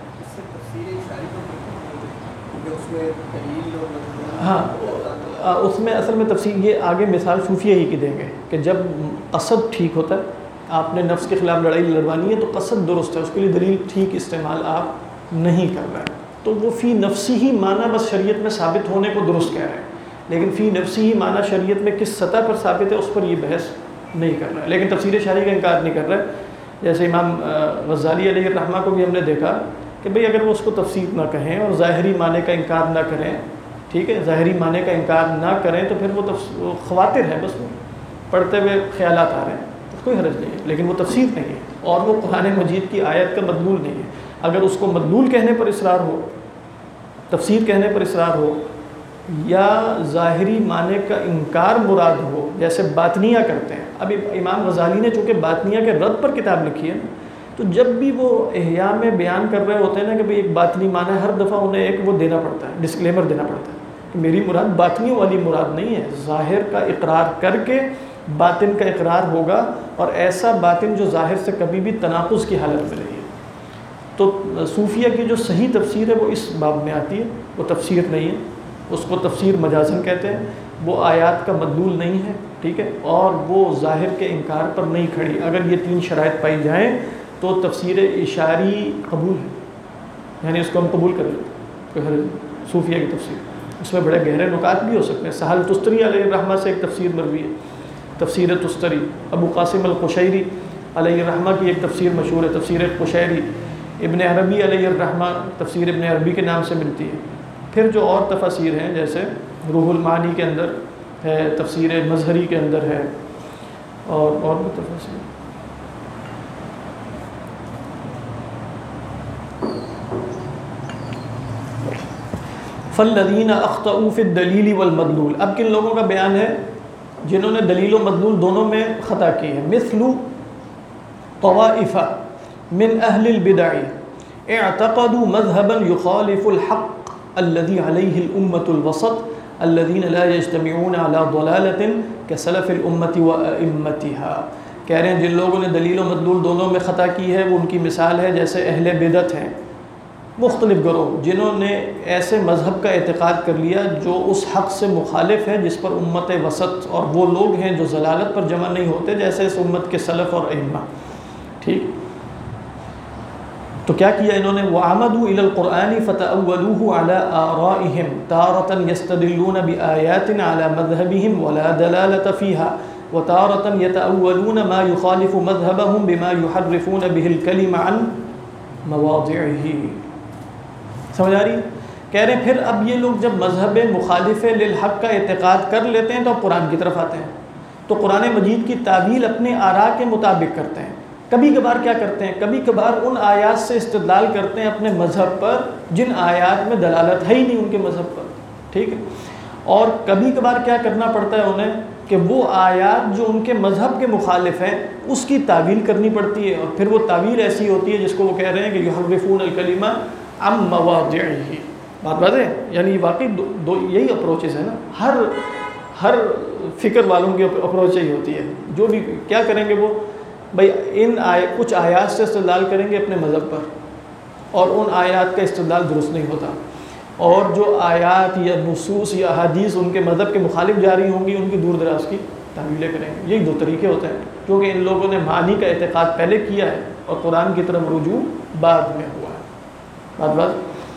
ہاں، اس میں اصل میں تفصیل یہ آگے مثال صوفیہ ہی کی دیں گے کہ جب قصد ٹھیک ہوتا ہے، آپ نے نفس کے خلاف لڑائی لڑوانی ہے تو قصد درست ہے، اس کے لیے دلیل ٹھیک استعمال آپ نہیں کر رہے ہیں تو وہ فی نفسی ہی معنی بس شریعت میں ثابت ہونے کو درست کہہ رہے ہیں. لیکن فی نفسی ہی معنی شریعت میں کس سطح پر ثابت ہے اس پر یہ بحث نہیں کر رہا ہے. لیکن تفسیر شرعی کا انکار نہیں کر رہا ہے. جیسے امام غزالی علیہ الرحمہ کو بھی ہم نے دیکھا کہ بھئی اگر وہ اس کو تفسیر نہ کہیں اور ظاہری معنی کا انکار نہ کریں، ٹھیک ہے، ظاہری معنی کا انکار نہ کریں تو پھر وہ خواتر ہے، بس وہ پڑھتے ہوئے خیالات آ رہے ہیں، کوئی حرج نہیں ہے. لیکن وہ تفسیر نہیں ہے اور وہ قرآن مجید کی آیت کا مدلول نہیں ہے. اگر اس کو مدلول کہنے پر اصرار ہو، تفسیر کہنے پر اصرار ہو، یا ظاہری معنی کا انکار مراد ہو جیسے باطنیہ کرتے ہیں. اب امام غزالی نے چونکہ باطنیہ کے رد پر کتاب لکھی ہے تو جب بھی وہ احیاء میں بیان کر رہے ہوتے ہیں نا کہ بھئی ایک باطنی معنی، ہر دفعہ انہیں ایک وہ دینا پڑتا ہے، ڈسکلیمر دینا پڑتا ہے کہ میری مراد باطنیوں والی مراد نہیں ہے، ظاہر کا اقرار کر کے باطن کا اقرار ہوگا، اور ایسا باطن جو ظاہر سے کبھی بھی تناقض کی حالت میں نہیں ہے. تو صوفیہ کی جو صحیح تفسیر ہے وہ اس باب میں آتی ہے، وہ تفسیر نہیں ہے، اس کو تفسیر مجازن کہتے ہیں. وہ آیات کا مدلول نہیں ہے، ٹھیک ہے، اور وہ ظاہر کے انکار پر نہیں کھڑی. اگر یہ تین شرائط پائی جائیں تو تفسیر اشاری قبول ہے، یعنی اس کو ہم قبول کر لیتے ہیں. کوئی حرج نہیں. صوفیہ کی تفسیر اس میں بڑے گہرے نکات بھی ہو سکتے ہیں. سہل تستری علیہ الرحمہ سے ایک تفسیر مروی ہے، تفسیر تستری. ابو قاسم القشیری علیہ الرحمہ کی ایک تفسیر مشہور ہے، تفسیر قشیری. ابن عربی علیہ الرحمہ تفسیر ابن عربی کے نام سے ملتی ہے. پھر جو اور تفاسیر ہیں جیسے روح المعانی کے اندر ہے، تفسیر مظہری کے اندر ہے، اور بھی تفاسیر. فالذین اخطئوا فی الدلیل والمدلول. اب کن لوگوں کا بیان ہے جنہوں نے دلیل و مدلول دونوں میں خطا کی ہے. مثل طوائف من اہل البدع اعتقدوا مذهبا يخالف الحق الذي عليه الامة الوسط الذين لا يجتمعون على ضلالة كسلف الامة وائمتها. کہہ رہے ہیں جن لوگوں نے دلیل و مدلول دونوں میں خطا کی ہے وہ ان کی مثال ہے جیسے اہل بدعت ہیں، مختلف گروہ جنہوں نے ایسے مذہب کا اعتقاد کر لیا جو اس حق سے مخالف ہے جس پر امت وسط اور وہ لوگ ہیں جو ضلالت پر جمع نہیں ہوتے جیسے اس امت کے سلف اور ائمہ. ٹھیک، تو کیا کیا انہوں نے؟ وَعَمَدُوا إِلَى الْقُرْآنِ فَتَأَوَّلُوهُ عَلَىٰ آرَائِهِمْ تَارَةً يَسْتَدِلُّونَ بِآيَاتٍ عَلَىٰ مَذْهَبِهِمْ وَلَا دَلَالَةَ فِيهَا وَتَارَةً يَتَأَوَّلُونَ مَا يُخَالِفُ مَذْهَبَهُمْ بِمَا يُحَرِّفُونَ بِهِ الْكَلِمَ عَنْ مَوَاضِعِهِ. سمجھ آ رہی؟ کہہ رہے ہیں پھر اب یہ لوگ جب مذہب مخالف للحق کا اعتقاد کر لیتے ہیں تو اب قرآن کی طرف آتے ہیں، تو قرآن مجید کی تعویل اپنے آراء کے مطابق کرتے ہیں. کبھی کبھار کیا کرتے ہیں؟ کبھی کبھار ان آیات سے استدلال کرتے ہیں اپنے مذہب پر جن آیات میں دلالت ہے ہی نہیں ان کے مذہب پر. ٹھیک ہے، اور کبھی کبھار کیا کرنا پڑتا ہے انہیں کہ وہ آیات جو ان کے مذہب کے مخالف ہیں اس کی تعویل کرنی پڑتی ہے، اور پھر وہ تعویل ایسی ہوتی ہے جس کو وہ کہہ رہے ہیں کہ یحرفون الکلمہ عن مواضعہ. بات ہے، یعنی واقعی دو یہی اپروچز ہیں نا، ہر فکر والوں کی اپروچ یہی ہوتی ہے. جو بھی کیا کریں گے وہ بھائی کچھ آیات سے استدلال کریں گے اپنے مذہب پر، اور ان آیات کا استدلال درست نہیں ہوتا، اور جو آیات یا نصوص یا احادیث ان کے مذہب کے مخالف جاری ہوں گی ان کی دور دراز کی تعویلیں کریں گے۔ یہی دو طریقے ہوتے ہیں، کیونکہ ان لوگوں نے معنی کا اعتقاد پہلے کیا ہے اور قرآن کی طرف رجوع بعد میں ہوا ہے۔ بات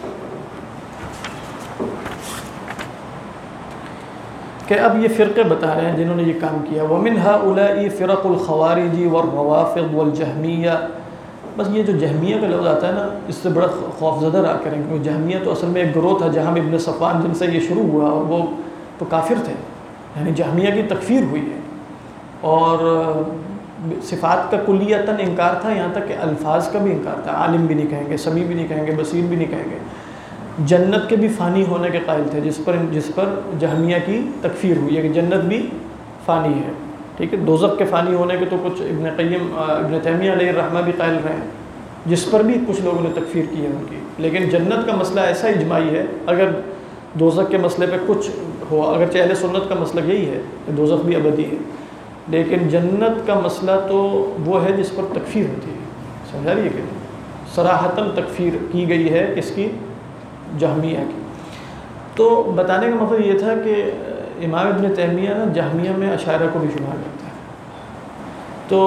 کہ اب یہ فرقے بتا رہے ہیں جنہوں نے یہ کام کیا، وَمِنْ هَؤُلَاءِ فِرَقُ الْخَوَارِجِ وَالرَّوَافِضِ وَالْجَهْمِيَّةِ۔ بس یہ جو جہمیہ کا لفظ آتا ہے نا، اس سے بڑا خوف زدہ رہا کریں، کیونکہ جہمیہ تو اصل میں ایک گروہ تھا، جہم ابن صفوان جن سے یہ شروع ہوا، اور وہ تو کافر تھے، یعنی جہمیہ کی تکفیر ہوئی ہے، اور صفات کا کلیتاً انکار تھا، یہاں تک کہ الفاظ کا بھی انکار تھا، عالم بھی نہیں کہیں گے، سمیع بھی نہیں کہیں گے، بصیر بھی نہیں کہیں گے۔ جنت کے بھی فانی ہونے کے قائل تھے، جس پر جہمیہ کی تکفیر ہوئی ہے کہ جنت بھی فانی ہے، ٹھیک ہے۔ دوزخ کے فانی ہونے کے تو کچھ ابن تیمیہ علیہ الرحمہ بھی قائل رہے ہیں، جس پر بھی کچھ لوگوں نے تکفیر کی ہے ان کی۔ لیکن جنت کا مسئلہ ایسا اجماعی ہے، اگر دوزخ کے مسئلے پہ کچھ ہو، اگرچہ اہل سنت کا مسئلہ یہی ہے کہ دوزخ بھی ابدی ہے، لیکن جنت کا مسئلہ تو وہ ہے جس پر تکفیر ہوتی ہے، سمجھا رہی ہے کہ صراحتاً تکفیر کی گئی ہے کس کی؟ جہمیہ کی۔ تو بتانے کا مطلب یہ تھا کہ امام ابن تیمیہ نا جہمیہ میں اشاعرہ کو بھی شمار کرتا ہے، تو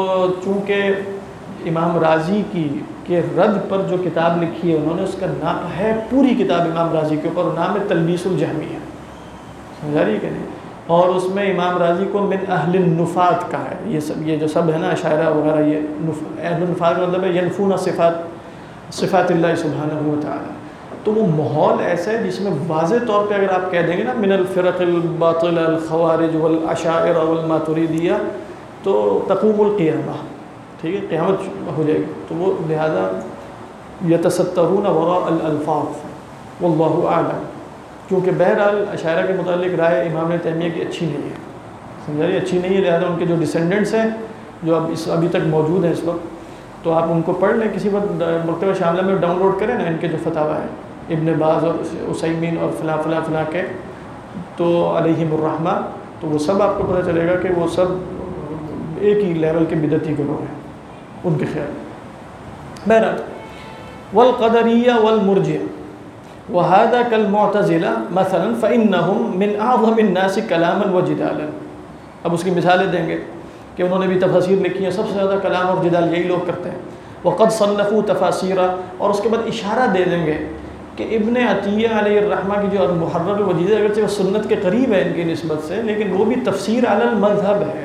چونکہ امام رازی کے رد پر جو کتاب لکھی ہے انہوں نے، اس کا نام ہے پوری کتاب امام رازی کے اوپر، نام ہے تلبیس الجہمیہ، سمجھا رہی ہے کہ نہیں؟ اور اس میں امام رازی کو من اہل النفات کہا ہے، یہ جو سب ہے نا اشاعرہ وغیرہ، یہ اہل النفات کا مطلب ہے ینفون صفات اللہ سبحانہ و تعالی۔ تو وہ ماحول ایسا ہے جس میں واضح طور پہ اگر آپ کہہ دیں گے نا من الفرق الباطل الخوارج والاشاعرہ والماتریدیہ، تو تقوم القیامہ، ٹھیک ہے، قیامت ہو جائے گی۔ تو وہ لہذا یتسترون وراء الالفاظ واللہ اعلم، کیونکہ بہرحال اشاعرہ کے متعلق رائے امام تیمیہ کی اچھی نہیں ہے، سمجھا رہی، اچھی نہیں ہے، لہذا ان کے جو ڈسینڈنٹس ہیں جو ابھی تک موجود ہیں اس وقت، تو آپ ان کو پڑھ لیں کسی وقت، مکتبہ شاملہ میں ڈاؤن لوڈ کریں نا ان کے جو فتاویٰ ہیں، ابن باز اور عثیمین اور فلاں فلاں فلاں کے، تو علیہم الرحمہ، تو وہ سب آپ کو پتہ چلے گا کہ وہ سب ایک ہی لیول کے بدعتی گروہ ہیں ان کے خیال۔ بہرحال والقدریہ والمرجئہ وہذا کالمعتزلہ مثلا فإنہم من اعظم الناس کلاما وجدالا۔ اب اس کی مثالیں دیں گے کہ انہوں نے بھی تفاسیر لکھی ہیں، سب سے زیادہ کلام اور جدال یہی لوگ کرتے ہیں۔ وقد صنفوا تفاسیرا، اور اس کے بعد اشارہ دے دیں گے کہ ابن عطیہ علیہ الرحمہ کی جو المحرر الوجیز، اگرچہ وہ سنت کے قریب ہے ان کی نسبت سے، لیکن وہ بھی تفسیر علی المذہب ہے۔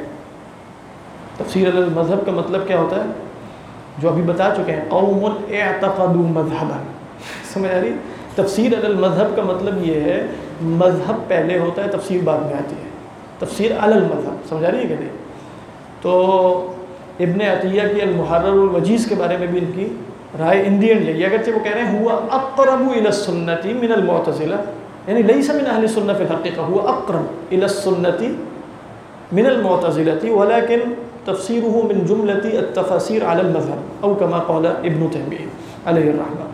تفسیر علی المذہب کا مطلب کیا ہوتا ہے؟ جو ابھی بتا چکے ہیں، قوم اعتقدوا مذہبا، سمجھ آ رہی؟ تفسیر علی المذہب کا مطلب یہ ہے مذہب پہلے ہوتا ہے، تفسیر بعد میں آتی ہے، تفسیر علی المذہب، سمجھ آ رہی ہے کہ نہیں؟ تو ابن عطیہ کی المحرر الوجیز کے بارے میں بھی ان کی رائے انڈین یہی، اگرچہ وہ کہہ رہے ہیں ہوا اقرب الى السنۃ من المعتزلہ، یعنی لیس من اہل السنہ فی الحقیقہ، ہوا اقرب الى السنۃ من المعتزلہ ولكن تفسیرہ من جملۃ التفاسیر علی المذہب، او کما قال ابن تیمیہ علیہ الرحمہ۔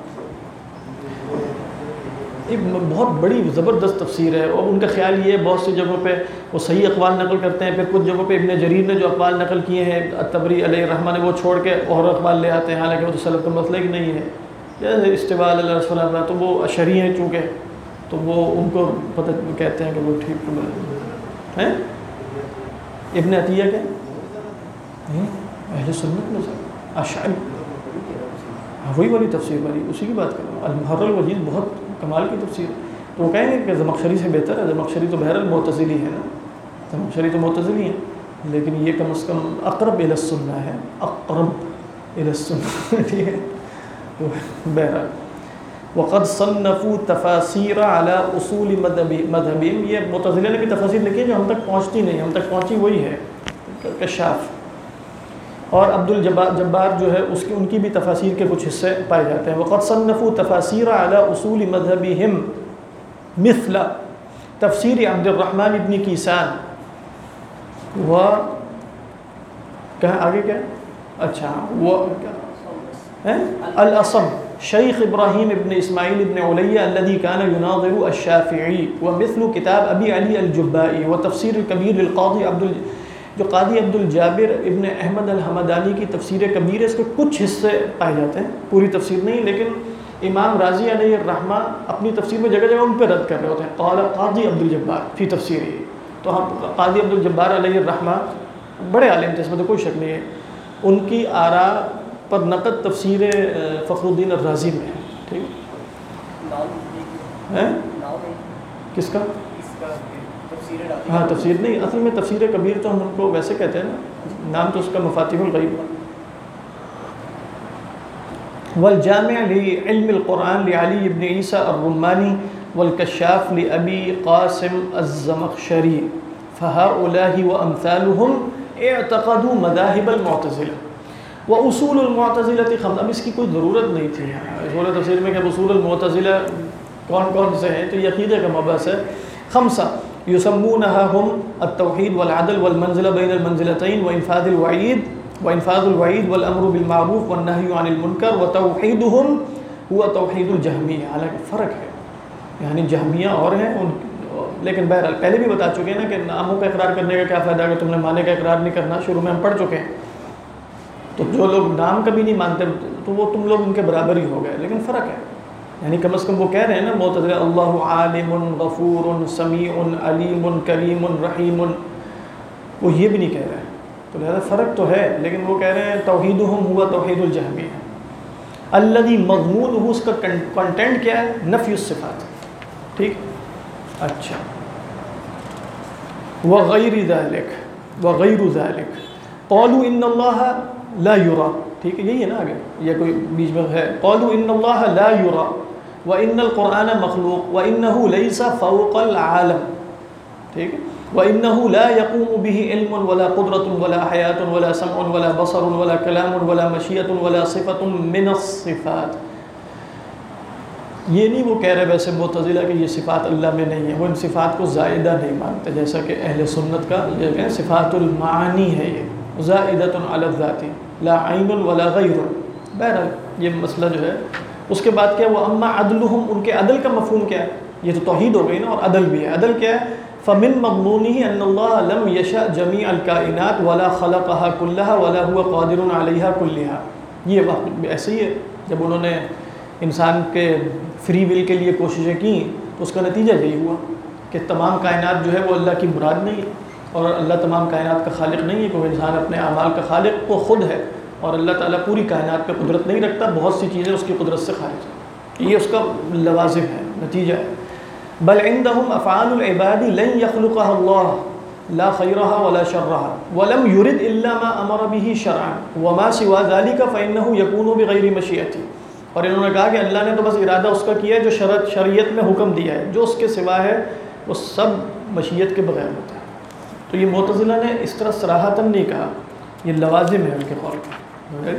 ایک بہت بڑی زبردست تفسیر ہے، اور ان کا خیال یہ ہے بہت سی جگہوں پہ وہ صحیح اقوال نقل کرتے ہیں، پھر کچھ جگہوں پہ ابن جریر نے جو اقوال نقل کیے ہیں الطبری علیہ الرحمہ نے وہ چھوڑ کے اور اقوال لے آتے ہیں، حالانکہ وہ تو سلف کا مسئلہ ہی نہیں ہے۔ جیسے استواء علی العرش وغیرہ، تو وہ اشعری ہیں چونکہ، تو وہ ان کو پتہ کہتے ہیں کہ وہ ٹھیک ہیں۔ ابن عطیہ کے اہل سنت میں سے اشعری، وہی والی تفسیر والی، اسی کی بات کر رہا ہوں، المحرر الوجیز بہت کمال کی تفسیر ہے۔ تو وہ کہیں گے کہ زمخشری سے بہتر ہے، زمخشری تو بہرحال معتزلی ہے نا، زمخشری تو معتزلی ہیں، لیکن یہ کم از کم اقرب الی السنہ ہے، اقرب الی السنہ، ٹھیک ہے۔ تو بہرحال وقد صنفوا تفاسیر علی اصول مذہبیم، یہ معتزلہ نے بھی تفاسیر لکھی جو ہم تک پہنچتی نہیں، ہم تک پہنچی وہی ہے کشاف، اور عبد الجبار جو ہے اس کی ان کی بھی تفاسیر کے کچھ حصے پائے جاتے ہیں۔ وقد صنفوا تفاسیر علی اصول مذہبہم مثل تفسیر عبد الرحمن ابن کیسان و کہاں آگے کیا؟ اچھا وہ الاصم شیخ ابراہیم ابن اسماعیل ابن علیہ الذي كان يناظر الشافعی ومثل کتاب ابی علی الجبائی وتفسیر الکبیر للقاضی جو قاضی عبد الجابر ابن احمد الحمدانی کی تفسیر کبیر ہے، اس کے کچھ حصے پائے جاتے ہیں، پوری تفسیر نہیں، لیکن امام راضی علیہ الرحمہ اپنی تفسیر میں جگہ جگہ ان پہ رد کر رہے ہوتے ہیں. قال قاضی عبد الجبار فی تفسیری، تو ہم قاضی عبد الجبار علیہ الرحمہ بڑے عالم تھے، اس میں تو کوئی شک نہیں ہے، ان کی آراء پر نقد تفسیر فخر الدین الرازی میں ہے. ٹھیک ہے، کس کا؟ ہاں تفسیر نہیں، اصل میں تفسیر کبیر تو ہم ان کو ویسے کہتے ہیں نا، نام تو اس کا مفاتیح الغیب. والجامع لعلم القرآن لعلی بن عیسیٰ الرمانی والکشاف لأبی قاسم الزمخشری فهؤلاء وامثالهم اعتقدوا مذاہب المعتزلہ واصول المعتزلہ خمسہ. اب اس کی کوئی ضرورت نہیں تھی اصول تفسیر میں کہ اصول المعتزلہ کون کون سے ہیں، تو یہ عقیدہ کا مبحث ہے. خمسہ یسمونها هم التوحید والعدل والمنزلہ بین المنزلتین وانفاذ الوعید والامر بالمعروف والنہی عن المنکر وتوحیدهم هو توحید الجہمیہ. حالانکہ فرق ہے، یعنی جہمیہ اور ہیں لیکن بہرحال پہلے بھی بتا چکے ہیں نا کہ ناموں کا اقرار کرنے کا کیا فائدہ اگر تم نے معنی کا اقرار نہیں کرنا، شروع میں ہم پڑھ چکے ہیں. تو جو لوگ نام کبھی نہیں مانتے تو وہ تم لوگ ان کے برابر ہی ہو گئے، لیکن فرق ہے. یعنی کم از کم وہ کہہ رہے ہیں نا معتزلہ اللہ عالم غفور سمیع علیم کریم رحیم، وہ یہ بھی نہیں کہہ رہے ہیں. تو لہذا فرق تو ہے، لیکن وہ کہہ رہے ہیں توحیدہم ہوا توحید الجہمیہ الذی مضمونہ، اس کا کنٹینٹ کیا ہے؟ نفی الصفات. ٹھیک، اچھا. وغیر ذلک قالوا ان اللہ لا یرا. ٹھیک ہے، یہی ہے نا آگے، یا کوئی بیچ میں ہے. قالوا ان اللہ لا یرا وان القرآن مخلوق وانہ لیس فوق العالم. ٹھیک ہے، وانہ لا یقوم به علم ولا قدرۃ ولا حیات ولا سمع ولا بصر ولا کلام ولا مشیۃ ولا صفۃ من الصفات. یہ نہیں وہ کہہ رہے ویسے معتزلہ کہ یہ صفات اللہ میں نہیں ہے، وہ ان صفات کو زائدہ نہیں مانتے، جیسا کہ اہل سنت کا یہ کہ صفات المعانی ہے، یہ زائدۃ علی الذات لا عین ولا غیر. بہرحال یہ مسئلہ جو ہے. اس کے بعد کیا؟ وہ اما عدلہم، ان کے عدل کا مفہوم کیا ہے؟ یہ تو توحید ہو گئی نا، اور عدل بھی ہے. عدل کیا ہے؟ فمن مضمونہ ان اللہ لم یشاء جمیع الکائنات ولا خلقها كلها ولا هو قادر علیہا كلها. یہ وقت ایسے ہی ہے، جب انہوں نے انسان کے فری ول کے لیے کوششیں کی تو اس کا نتیجہ یہی ہوا کہ تمام کائنات جو ہے وہ اللہ کی مراد نہیں ہے، اور اللہ تمام کائنات کا خالق نہیں ہے، کیونکہ انسان اپنے اعمال کا خالق تو خود ہے، اور اللہ تعالیٰ پوری کائنات پہ قدرت نہیں رکھتا، بہت سی چیزیں اس کی قدرت سے خارج ہیں. یہ اس کا لوازم ہے، نتیجہ ہے. بل عندهم افعال العباد لن يخلقها الله لا خيرها ولا شرها ولم يرد الا ما امر به شرعا وما سوى ذلك فانه يكون بغير مشيئته. اور انہوں نے کہا کہ اللہ نے تو بس ارادہ اس کا کیا ہے جو شریعت میں حکم دیا ہے، جو اس کے سوا ہے وہ سب مشیت کے بغیر ہوتا ہے. تو یہ معتزلہ نے اس طرح صراحتاً نہیں کہا، یہ لوازم ہے ان کے قول کا.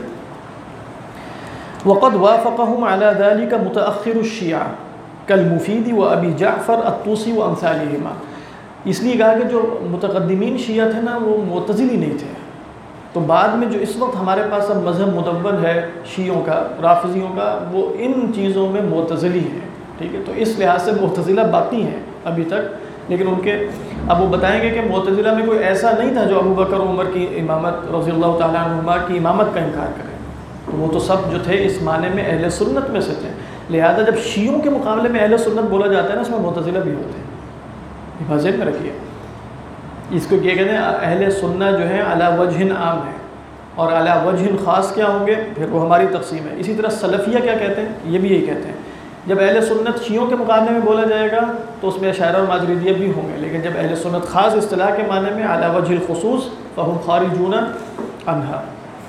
وقد وافقهم على ذلك متأخر الشیعہ کالمفید و ابی جعفر الطوسی و امثالہما. اس لیے کہا کہ جو متقدمین شیعہ تھے نا وہ معتزلی نہیں تھے، تو بعد میں جو اس وقت ہمارے پاس اب مذہب مدون ہے شیعوں کا، رافضیوں کا، وہ ان چیزوں میں معتزلی ہیں. ٹھیک ہے، تو اس لحاظ سے معتزلہ باقی ہیں ابھی تک، لیکن ان کے اب وہ بتائیں گے کہ معتزلہ میں کوئی ایسا نہیں تھا جو ابو بکر عمر کی امامت رضی اللہ تعالیٰ عنہما کی امامت کا انکار کرے. وہ تو سب جو تھے اس معنی میں اہل سنت میں سے تھے. لہذا جب شیعوں کے مقابلے میں اہل سنت بولا جاتا ہے نا، اس میں معتزلہ بھی ہوتے ہیں. حفاظت میں رکھیے اس کو. کیا کہتے ہیں؟ اہل سنت جو ہیں علی وجہ عام ہے، اور علی وجہ خاص کیا ہوں گے، پھر وہ ہماری تقسیم ہے. اسی طرح سلفیہ کیا کہتے ہیں؟ یہ بھی یہی کہتے ہیں. جب اہل سنت شیعوں کے مقابلے میں بولا جائے گا تو اس میں اشاعرہ اور ماتریدیہ بھی ہوں گے، لیکن جب اہل سنت خاص اصطلاح کے معنی میں علی وجہ الخصوص فہم خارجون عنہا.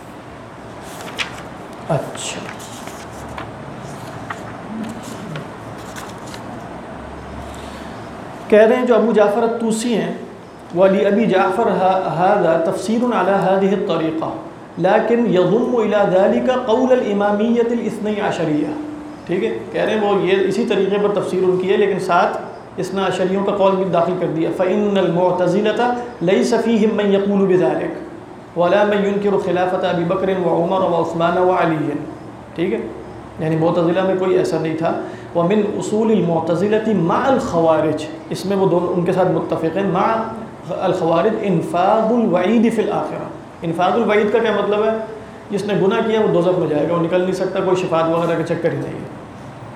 اچھا، کہہ رہے ہیں جو ابو جعفر الطوسی ہیں، ولی ابی جعفر هذا تفسیر علی هذه الطریقہ لیکن یضم الی ذلك قول الامامیۃ الاثنی عشریہ. ٹھیک ہے، کہہ رہے ہیں وہ یہ اسی طریقے پر تفسیر ان کی ہے، لیکن ساتھ اثنا عشریوں کا قول بھی داخل کر دیا. فإن المعتزلة ليس فيهم من يقول بذلك ولا من ينكر خلافة ابی بکر وعمر وعثمان وعلی. ٹھیک ہے، یعنی معتزلہ میں کوئی ایسا نہیں تھا. ومن اصول المعتزلة مع الخوارج، اس میں وہ دونوں ان کے ساتھ متفق ہیں. مع الخوارج انفاذ الوعید فی الآخرہ. انفاذ الوعید کا کیا مطلب ہے؟ جس نے گناہ کیا وہ دوزخ میں جائے گا، وہ نکل نہیں سکتا، کوئی شفاعت وغیرہ کا چکر ہی نہیں ہے.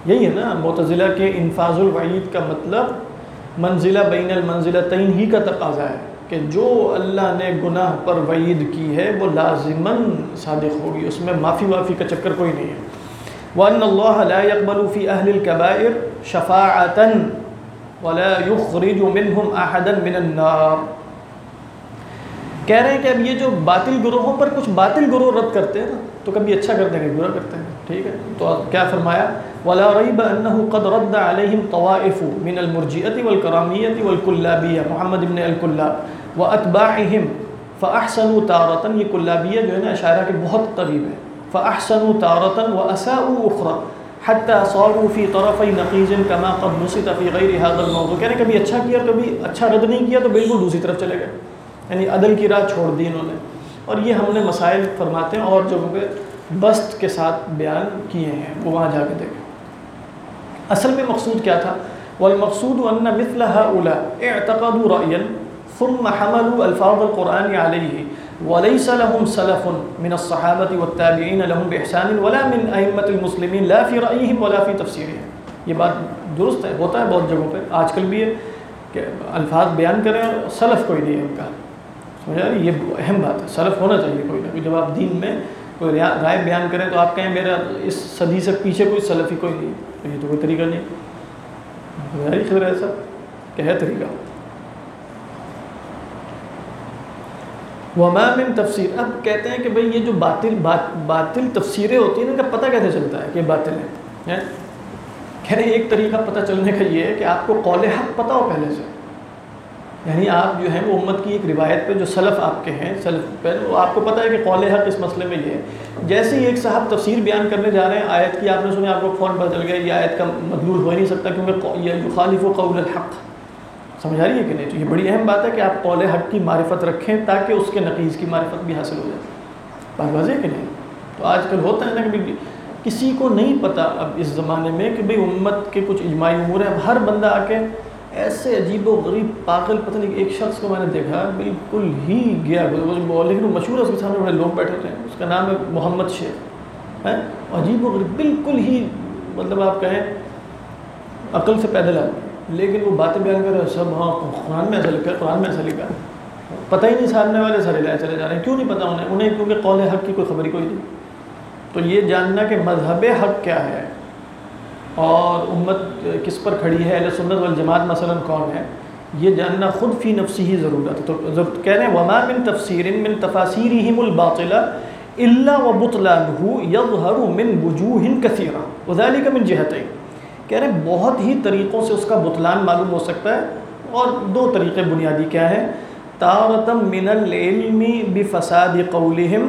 یہی ہے نا معتزلہ کے انفاذ الوعید کا مطلب منزلہ بین المنزلتین ہی کا تقاضا ہے کہ جو اللہ نے گناہ پر وعید کی ہے وہ لازماً صادق ہوگی، اس میں معافی وافی کا چکر کوئی نہیں ہے۔ وَأَنَّ اللَّهَ لَا يَقْبَلُ فِي أَهْلِ الْكَبَائِرِ شَفَاعَةً وَلَا يُخْرِجُ مِنْهُمْ أَحَدًا مِنَ النَّارِ۔ کہہ رہے ہیں کہ اب یہ جو باطل گروہوں پر کچھ باطل گروہ رد کرتے ہیں نا تو کبھی اچھا کرتے ہیں کبھی برا کرتے ہیں، ٹھیک ہے؟ تو کیا فرمایا؟ وَلَا رَيْبَ أَنَّهُ قَدْ رَدَّ عَلَيْهِمْ طَوَائِفُ مِنَ الْمُرْجِئَةِ وَالْكَرَامِيَّةِ وَالْكُلَّابِيَّةِ محمد ابن الکلاب وَأَتْبَاعِهِمْ فَأَحْسَنُوا تَارَةً، یہ کلابیہ جو ہے نا اشاعرہ کے بہت قریب ہے، فَأَحْسَنُوا تَارَةً وَأَسَاءُوا أُخْرَى حَتَّى صَارُوا فِي طَرَفَيْ نَقِيضٍ كَمَا قَدْ بُسِطَ فِي غَيْرِ هَذَا الْمَوْضُوع۔ کہہ رہے کبھی اچھا کیا کبھی اچھا رد نہیں کیا تو بالکل دوسری طرف چلے گئے، یعنی عدل کی راہ چھوڑ دی انہوں نے۔ اور یہ ہم نے مسائل فرماتے ہیں اور جگہوں پہ بسط کے ساتھ بیان کیے ہیں، وہ وہاں جا کے دیکھیں۔ اصل میں مقصود کیا تھا؟ والمقصود ان مثل هؤلاء اعتقدوا رأيا ثم حملوا الفاظ القرآن عليه وليس لهم سلف من الصحابة والتابعين لهم بإحسان ولا من أئمة المسلمين لا في رأيهم ولا في تفسيرهم۔ یہ بات درست ہے، ہوتا ہے بہت جگہوں پہ، آج کل بھی ہے کہ الفاظ بیان کریں اور سلف کوئی نہیں ہے ان کا، سمجھ آ رہی؟ یہ اہم بات ہے، سلف ہونا چاہیے کوئی نہ کوئی۔ جب آپ دین میں کوئی رائے بیان کریں تو آپ کہیں میرا اس صدی سے پیچھے کوئی سلفی کوئی نہیں، تو یہ تو کوئی طریقہ نہیں، سمجھ آ رہی خبر ایسا کہ ہے طریقہ۔ وما من تفسیر، اب کہتے ہیں کہ بھئی یہ جو باطل تفسیریں ہوتی ہیں نا، کا پتہ کیسے چلتا ہے کہ باطل ہے؟ کہہ رہے ہیں ایک طریقہ پتہ چلنے کا یہ ہے کہ آپ کو قول حق پتہ ہو پہلے سے، یعنی آپ جو ہیں وہ امت کی ایک روایت پہ جو سلف آپ کے ہیں، سلف پہ وہ آپ کو پتہ ہے کہ قول حق اس مسئلے میں یہ ہے۔ جیسے ہی ایک صاحب تفسیر بیان کرنے جا رہے ہیں آیت کی، آپ نے سنی، آپ کو فوراً پتہ چل گیا یہ آیت کا مدلول ہو ہی نہیں سکتا کیونکہ یہ یخالف قول الحق، سمجھ آ رہی ہے کہ نہیں؟ تو یہ بڑی اہم بات ہے کہ آپ قول حق کی معرفت رکھیں تاکہ اس کے نقیض کی معرفت بھی حاصل ہو جائے، بات واضح ہے کہ نہیں؟ تو آج کل ہوتا ہے نا کہ کسی کو نہیں پتہ اب اس زمانے میں کہ بھئی امت کے کچھ اجماعی امور ہیں، اب ہر بندہ آ کے ایسے عجیب و غریب پاگل، پتہ نہیں، ایک شخص کو میں نے دیکھا بالکل ہی گیا، لیکن وہ مشہور ہے، اس کے سامنے بڑے لوگ بیٹھے ہوتے ہیں، اس کا نام ہے محمد شیخ، ہے عجیب و غریب، بالکل ہی مطلب آپ کہیں عقل سے پیدل آدمی، لیکن وہ باتیں بیان کر رہے ہیں سب، ہاں قرآن میں ایسا لکھا ہے، قرآن میں ایسا لکھا ہے، پتہ ہی نہیں سامنے والے سارے لائے چلے جا رہے ہیں۔ کیوں نہیں پتہ انہیں کیونکہ قول حق کی کوئی خبر ہی کوئی نہیں۔ تو یہ جاننا کہ مذہب حق کیا ہے اور امت کس پر کھڑی ہے، اہل سنت والجماعت مثلا کون ہے، یہ جاننا خود فی نفسی ہی ضرورت ہے۔ تو کہہ رہے ہیں وما من تفسیر من تفاسیرہم الباطلہ الا وبطلانہ یظہر من وجوہ کثیرہ وذلک من جہتین، کہہ رہے ہیں بہت ہی طریقوں سے اس کا بطلان معلوم ہو سکتا ہے، اور دو طریقے بنیادی کیا ہیں؟ تارۃ من العلم بفساد قولہم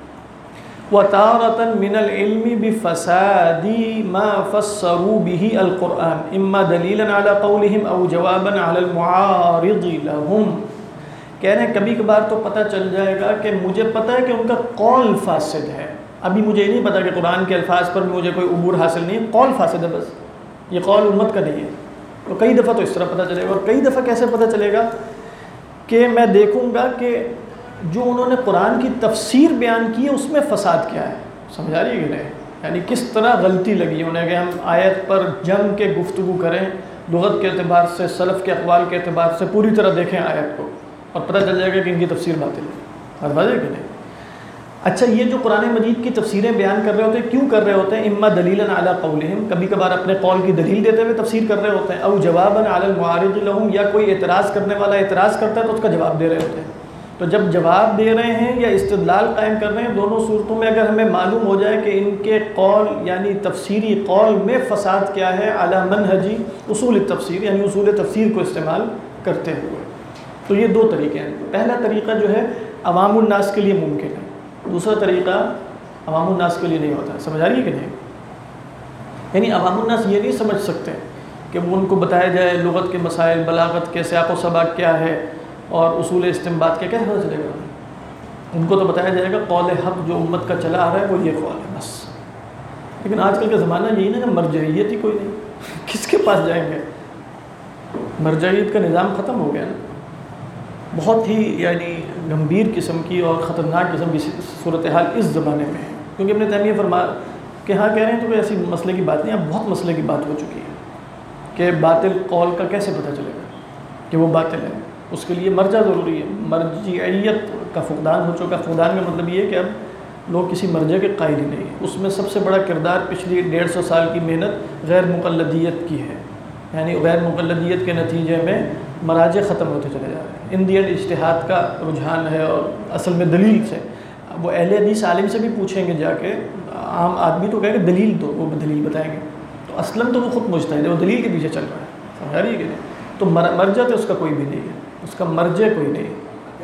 وتارة من العلم بفساد ما فسروا به القرآن اما دلیلا على قولهم او جوابا على المعارض لهم۔ کہہ رہے ہیں کبھی کبھار تو پتہ چل جائے گا کہ مجھے پتہ ہے کہ ان کا قول فاسد ہے، ابھی مجھے یہ نہیں پتا کہ قرآن کے الفاظ پر مجھے کوئی عبور حاصل نہیں ہے، قول فاسد ہے، بس یہ قول امت کا نہیں ہے۔ تو کئی دفعہ تو اس طرح پتہ چلے گا، اور کئی دفعہ کیسے پتہ چلے گا کہ میں دیکھوں گا کہ جو انہوں نے قرآن کی تفسیر بیان کی ہے اس میں فساد کیا ہے، سمجھ آ رہی ہے کہ نہیں؟ یعنی کس طرح غلطی لگی انہیں کہ ہم آیت پر جم کے گفتگو کریں، لغت کے اعتبار سے، سلف کے اقوال کے اعتبار سے پوری طرح دیکھیں آیت کو، اور پتہ چل جائے گا کہ ان کی تفسیر باطل ہے، اور واضح ہے کہ نہیں؟ اچھا، یہ جو قرآن مجید کی تفسیریں بیان کر رہے ہوتے ہیں کیوں کر رہے ہوتے ہیں؟ اما دلیلا علی قولہم، کبھی کبھار اپنے قول کی دلیل دیتے ہوئے تفسیر کر رہے ہوتے ہیں، او جوابا علی المعارض لہم، یا کوئی اعتراض کرنے والا اعتراض کرتا ہے تو اس کا جواب دے رہے ہوتے ہیں۔ تو جب جواب دے رہے ہیں یا استدلال قائم کر رہے ہیں، دونوں صورتوں میں اگر ہمیں معلوم ہو جائے کہ ان کے قول یعنی تفسیری قول میں فساد کیا ہے، علی منہجی اصول التفسیر، یعنی اصول تفسیر کو استعمال کرتے ہوئے، تو یہ دو طریقے ہیں۔ پہلا طریقہ جو ہے عوام الناس کے لیے ممکن ہے، دوسرا طریقہ عوام الناس کے لیے نہیں ہوتا ہے، سمجھ آ رہی ہے کہ نہیں؟ یعنی عوام الناس یہ نہیں سمجھ سکتے کہ وہ ان کو بتایا جائے لغت کے مسائل، بلاغت کے سیاق و سباق کیا ہے اور اصول استنباط کے، کیسے پتہ چلے گا؟ ان کو تو بتایا جائے گا قول حق جو امت کا چلا آ رہا ہے وہ یہ قول ہے بس۔ لیکن آج کل کا زمانہ یہی نا کہ مرجعیت ہی کوئی نہیں، کس کے پاس جائیں گے؟ مرجعیت کا نظام ختم ہو گیا نا، بہت ہی یعنی گمبھیر قسم کی اور خطرناک قسم کی صورتحال اس زمانے میں ہے، کیونکہ ابن تیمیہ کہ ہاں کہہ رہے ہیں تو کوئی ایسی مسئلے کی بات نہیں، اب بہت مسئلے کی بات ہو چکی ہے کہ باطل قول کا کیسے پتہ چلے گا کہ وہ باطل ہے. اس کے لیے مرجع ضروری ہے. مرجعیت کا فقدان ہو چکا. فقدان کا مطلب یہ ہے کہ اب لوگ کسی مرجع کے قائل ہی نہیں ہیں. اس میں سب سے بڑا کردار پچھلی 150 سال کی محنت غیر مقلدیت کی ہے. یعنی غیر مقلدیت کے نتیجے میں مراجع ختم ہوتے چلے جا رہے ہیں. انڈین اجتہاد کا رجحان ہے، اور اصل میں دلیل سے وہ اہل حدیث عالم سے بھی پوچھیں گے جا کے، عام آدمی تو کہے کہ دلیل دو، وہ دلیل بتائیں گے. تو اصلاً تو وہ خود مجتہد ہے، وہ دلیل کے پیچھے چل رہا ہے. سمجھا رہی ہے کہ نہیں؟ تو مرجع تو اس کا کوئی بھی نہیں ہے، اس کا مرجع کوئی نہیں ہے.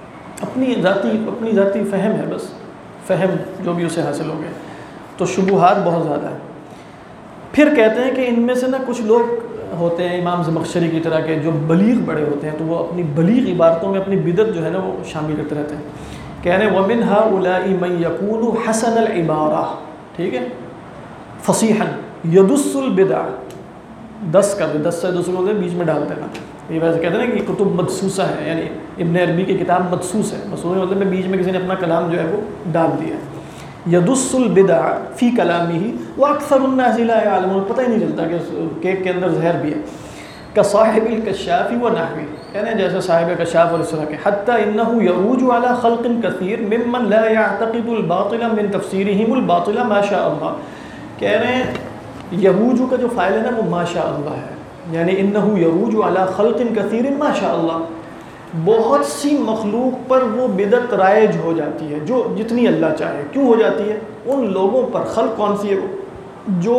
اپنی ذاتی فہم ہے، بس فہم جو بھی اسے حاصل ہو گیا. تو شبہات بہت زیادہ ہیں. پھر کہتے ہیں کہ ان میں سے نا کچھ لوگ ہوتے ہیں امام زمخشری کی طرح کے جو بلیغ بڑے ہوتے ہیں، تو وہ اپنی بلیغ عبارتوں میں اپنی بدعت جو ہے نا وہ شامل کرتے رہتے ہیں. کہہ رہے ہیں وَمِنْ هَؤُلَاءِ مَنْ يَقُولُ حَسَنَ الْعِبَارَةِ، ٹھیک ہے، فصیحاً يَدُسُّ الْبِدْعَ، 10 کا 10 سے دوسرے ہوتے ہیں بیچ میں ڈال دینا. یہ ویسے کہتے ہیں نا کہ کتب مدسوسہ ہے، یعنی ابن عربی کی کتاب مدسوس ہے. مدسوس مطلب میں بیچ میں کسی نے اپنا کلام جو ہے وہ ڈال دیا. يَدُسُّ الْبِدْعَ فِي كَلَامِهِ وَأَكْثَرُ النَّاسِ لَا يَعْلَمُونَ، پتہ ہی نہیں چلتا کہ کیک کے اندر زہر بھی ہے. كَصَاحِبِ الْكَشَّافِ وَنَحْوِهِ، کہتے ہیں جیسے صاحب کشاف اور اس طرح کے. حَتَّى إِنَّهُ يَرُوجُ عَلَى خَلْقٍ كَثِيرٍ مِمَّنْ لَا يَعْتَقِدُ الْبَاطِلَ مِنْ تَفْسِيرِهِمُ الْبَاطِلَ مَا شَاءَ اللَّهُ. کہہ رہے ہیں یروج کا جو فاعل ہے نا وہ ما شاء اللہ ہے، یعنی انه یروج علی خلق کثیر ما شاء اللہ، بہت سی مخلوق پر وہ بدعت رائج ہو جاتی ہے جو جتنی اللہ چاہے. کیوں ہو جاتی ہے؟ ان لوگوں پر. خلق کون سی ہے؟ وہ جو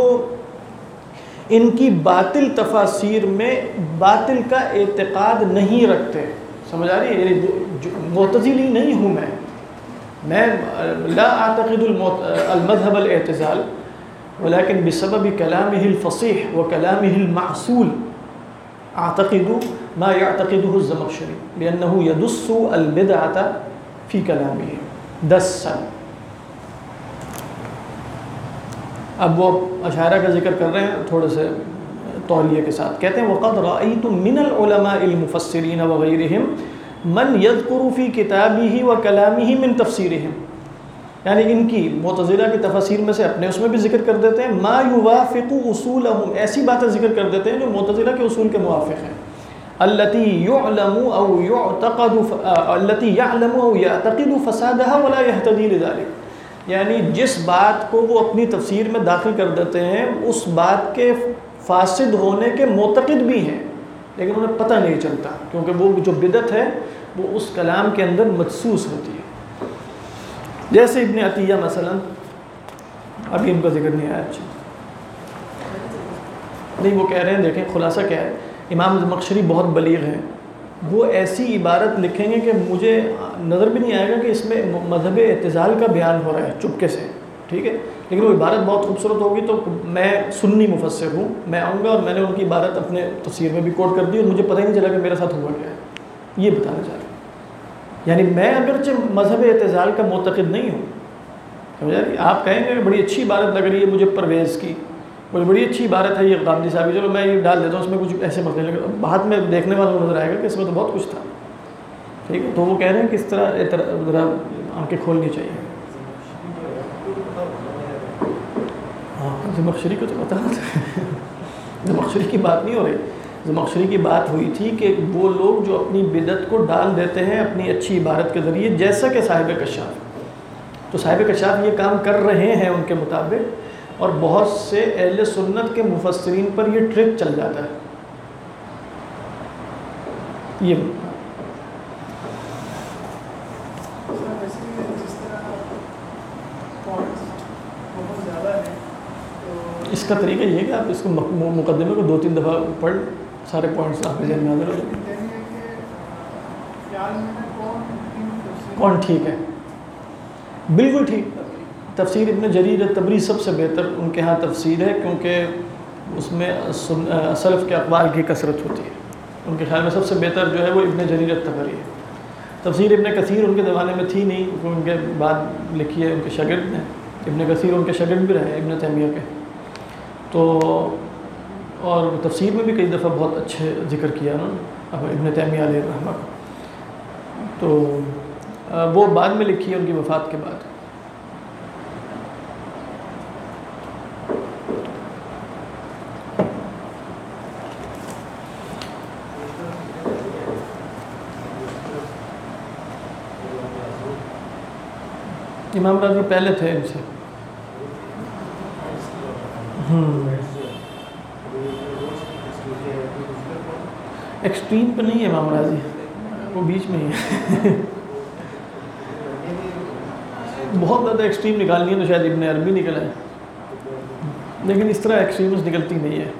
ان کی باطل تفاسیر میں باطل کا اعتقاد نہیں رکھتے. سمجھ آ رہی ہے؟ یعنی معتزلی نہیں ہوں میں لا اعتقد المذهب الاعتزال، ولكن بسبب كلامه الفصيح وكلامه المعسول اعتقد ما يعتقده الزمخشري بأنه يدس البدعة في كلامه دسا. اب وہ اشاعرہ کا ذکر کر رہے ہیں تھوڑے سے تولیہ کے ساتھ. کہتے ہیں وقد رأيت من العلماء المفسرين وغيرهم من يذكر في كتابه وكلامه من تفسيرهم، یعنی ان کی معتزلہ کی تفاسیر میں سے اپنے اس میں بھی ذکر کر دیتے ہیں. ما یوافق اصولہم، ایسی باتیں ذکر کر دیتے ہیں جو معتزلہ کے اصول کے موافق ہیں. التي يعلم او يعتقد التي يعلم او يعتقد فسادها ولا يهتدي لذلك، یعنی جس بات کو وہ اپنی تفسیر میں داخل کر دیتے ہیں اس بات کے فاسد ہونے کے معتقد بھی ہیں، لیکن انہیں پتہ نہیں چلتا کیونکہ وہ جو بدعت ہے وہ اس کلام کے اندر مدسوس ہوتی ہے. جیسے ابن عطیہ مثلا، ابھی ان کا ذکر نہیں آیا. اچھا نہیں، وہ کہہ رہے ہیں دیکھیں خلاصہ کیا ہے. امام زمخشری بہت بلیغ ہیں، وہ ایسی عبارت لکھیں گے کہ مجھے نظر بھی نہیں آئے گا کہ اس میں مذہب اعتزال کا بیان ہو رہا ہے چپکے سے، ٹھیک ہے، لیکن وہ عبارت بہت خوبصورت ہوگی. تو میں سنی مفسر ہوں، میں آؤں گا اور میں نے ان کی عبارت اپنے تفسیر میں بھی کوٹ کر دی اور مجھے پتہ ہی نہیں چلا کہ میرے ساتھ ہوا کیا ہے. یہ بتانا چاہ رہا ہوں. یعنی میں اگرچہ مذہب اعتزال کا معتقد نہیں ہوں، سمجھا رہی؟ آپ کہیں گے کہ بڑی اچھی عبارت لگ رہی ہے مجھے پرویز کی، بڑی اچھی عبارت ہے یہ غامدی صاحب، چلو میں یہ ڈال دیتا ہوں، اس میں کچھ ایسے مسئلے لگے، بعد میں دیکھنے والا نظر آئے گا کہ اس میں تو بہت کچھ تھا. ٹھیک ہے، تو وہ کہہ رہے ہیں کہ اس طرح ذرا آنکھیں کھولنی چاہیے. ہاں زمخشری کو تو پتہ ہے، زمخشری کی بات نہیں ہو رہی. زمخشری کی بات ہوئی تھی کہ وہ لوگ جو اپنی بدعت کو ڈال دیتے ہیں اپنی اچھی عبارت کے ذریعے، جیسا کہ صاحب کشاف. تو صاحب کشاف یہ کام کر رہے ہیں ان کے مطابق، اور بہت سے اہل سنت کے مفسرین پر یہ ٹرک چل جاتا ہے. یہ اس کا طریقہ یہ ہے کہ آپ اس کو مقدمے کو 2-3 دفعہ پڑھ، سارے پوائنٹس آپ کے ذہن میں آ جائیں. کون ٹھیک ہے؟ بالکل ٹھیک. تفسیر ابن جریر طبری سب سے بہتر ان کے ہاں تفسیر ہے، کیونکہ اس میں سلف کے اقوال کی کثرت ہوتی ہے. ان کے خیال میں سب سے بہتر جو ہے وہ ابن جریر طبری ہے. تفسیر ابن کثیر ان کے زمانے میں تھی نہیں، ان کے بعد لکھی ہے ان کے شاگرد نے. ابن کثیر ان کے شاگرد بھی رہے ابن تیمیہ کے. تو اور تفسیر میں بھی کئی دفعہ بہت اچھے ذکر کیا انہوں نے ابن تیمیہ علیہ الرحمہ کو. تو وہ بعد میں لکھی ہے ان کی وفات کے بعد. امام راضی پہلے تھے ان سے. ایکسٹریم پہ نہیں ہے امام راضی, وہ بیچ میں ہی ہے. بہت زیادہ ایکسٹریم نکالنی ہے تو شاید ابن عربی نکلا ہے, لیکن اس طرح ایکسٹریمز نکلتی نہیں ہے.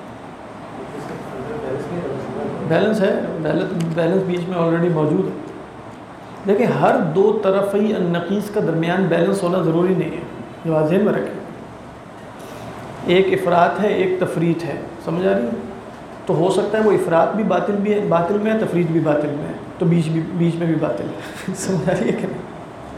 بیلنس ہے, بیلنس بیچ میں آلریڈی موجود ہے. دیکھیں ہر دو طرفی النقیص کا درمیان بیلنس ہونا ضروری نہیں ہے, یہ بات ذہن میں رکھیں. ایک افراط ہے, ایک تفریط ہے, سمجھ آ رہی ہے؟ تو ہو سکتا ہے وہ افراط بھی باطل میں ہے, تفریط بھی باطل میں ہے, تو بیچ میں بھی باطل ہے. سمجھ آ رہی ہے کہ نہیں؟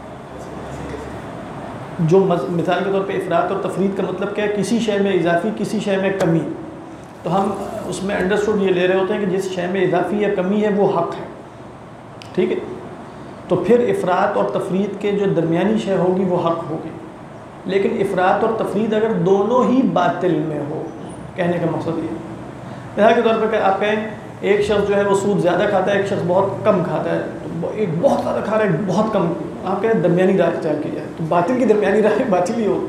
جو مثال کے طور پہ افراط اور تفریط کا مطلب کیا ہے؟ کسی شے میں اضافی, کسی شے میں کمی. تو ہم اس میں انڈرسٹوڈ یہ لے رہے ہوتے ہیں کہ جس شے میں اضافی یا کمی ہے وہ حق ہے, ٹھیک ہے. تو پھر افراط اور تفریط کے جو درمیانی شے ہوگی وہ حق ہوگی. لیکن افراط اور تفریط اگر دونوں ہی باطل میں ہو, کہنے کا مقصد یہ ہے. مثال کے طور پہ کہ آپ کہیں ایک شخص جو ہے وہ سود زیادہ کھاتا ہے, ایک شخص بہت کم کھاتا ہے, تو ایک بہت زیادہ کھا رہا ہے, ایک بہت کم, آپ کہیں درمیانی راہ اختیار کی جائے, تو باطل کی درمیانی راہ باطل ہی ہو.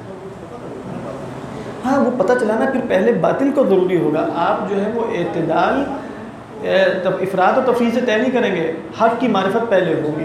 ہاں وہ پتہ چلانا پھر پہلے باطل کو ضروری ہوگا. آپ جو ہے وہ اعتدال افراط و تفریط سے طے نہیں کریں گے, حق کی معرفت پہلے ہوگی.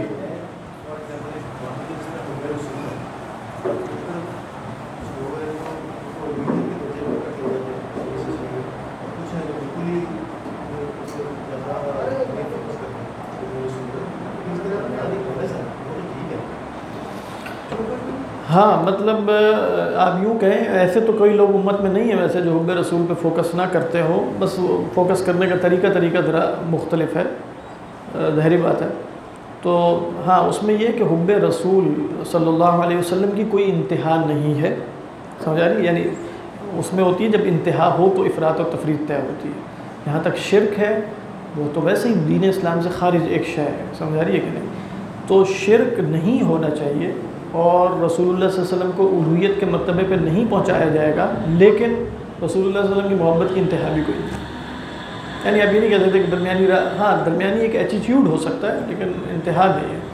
ہاں مطلب آپ یوں کہیں, ایسے تو کوئی لوگ امت میں نہیں ہیں ویسے جو حب رسول پہ فوکس نہ کرتے ہو, بس فوکس کرنے کا طریقہ ذرا مختلف ہے, ظاہری بات ہے. تو ہاں اس میں یہ کہ حب رسول صلی اللہ علیہ وسلم کی کوئی انتہا نہیں ہے, سمجھ آ رہی ہے؟ یعنی اس میں ہوتی ہے جب انتہا ہو تو افراط اور تفریط طے ہوتی ہے. یہاں تک شرک ہے وہ تو ویسے ہی دین اسلام سے خارج ایک شے ہے, سمجھ آ رہی ہے کہ نہیں؟ تو شرک نہیں ہونا چاہیے, اور رسول اللہ صلی اللہ علیہ وسلم کو الوہیت کے مرتبے پہ نہیں پہنچایا جائے گا, لیکن رسول اللہ صلی اللہ علیہ وسلم کی محبت کی انتہا بھی کوئی نہیں. یعنی آپ یہ نہیں کہہ سکتے کہ درمیانی ہاں درمیانی ایک ایٹیٹیوڈ ہو سکتا ہے, لیکن انتہا نہیں ہے.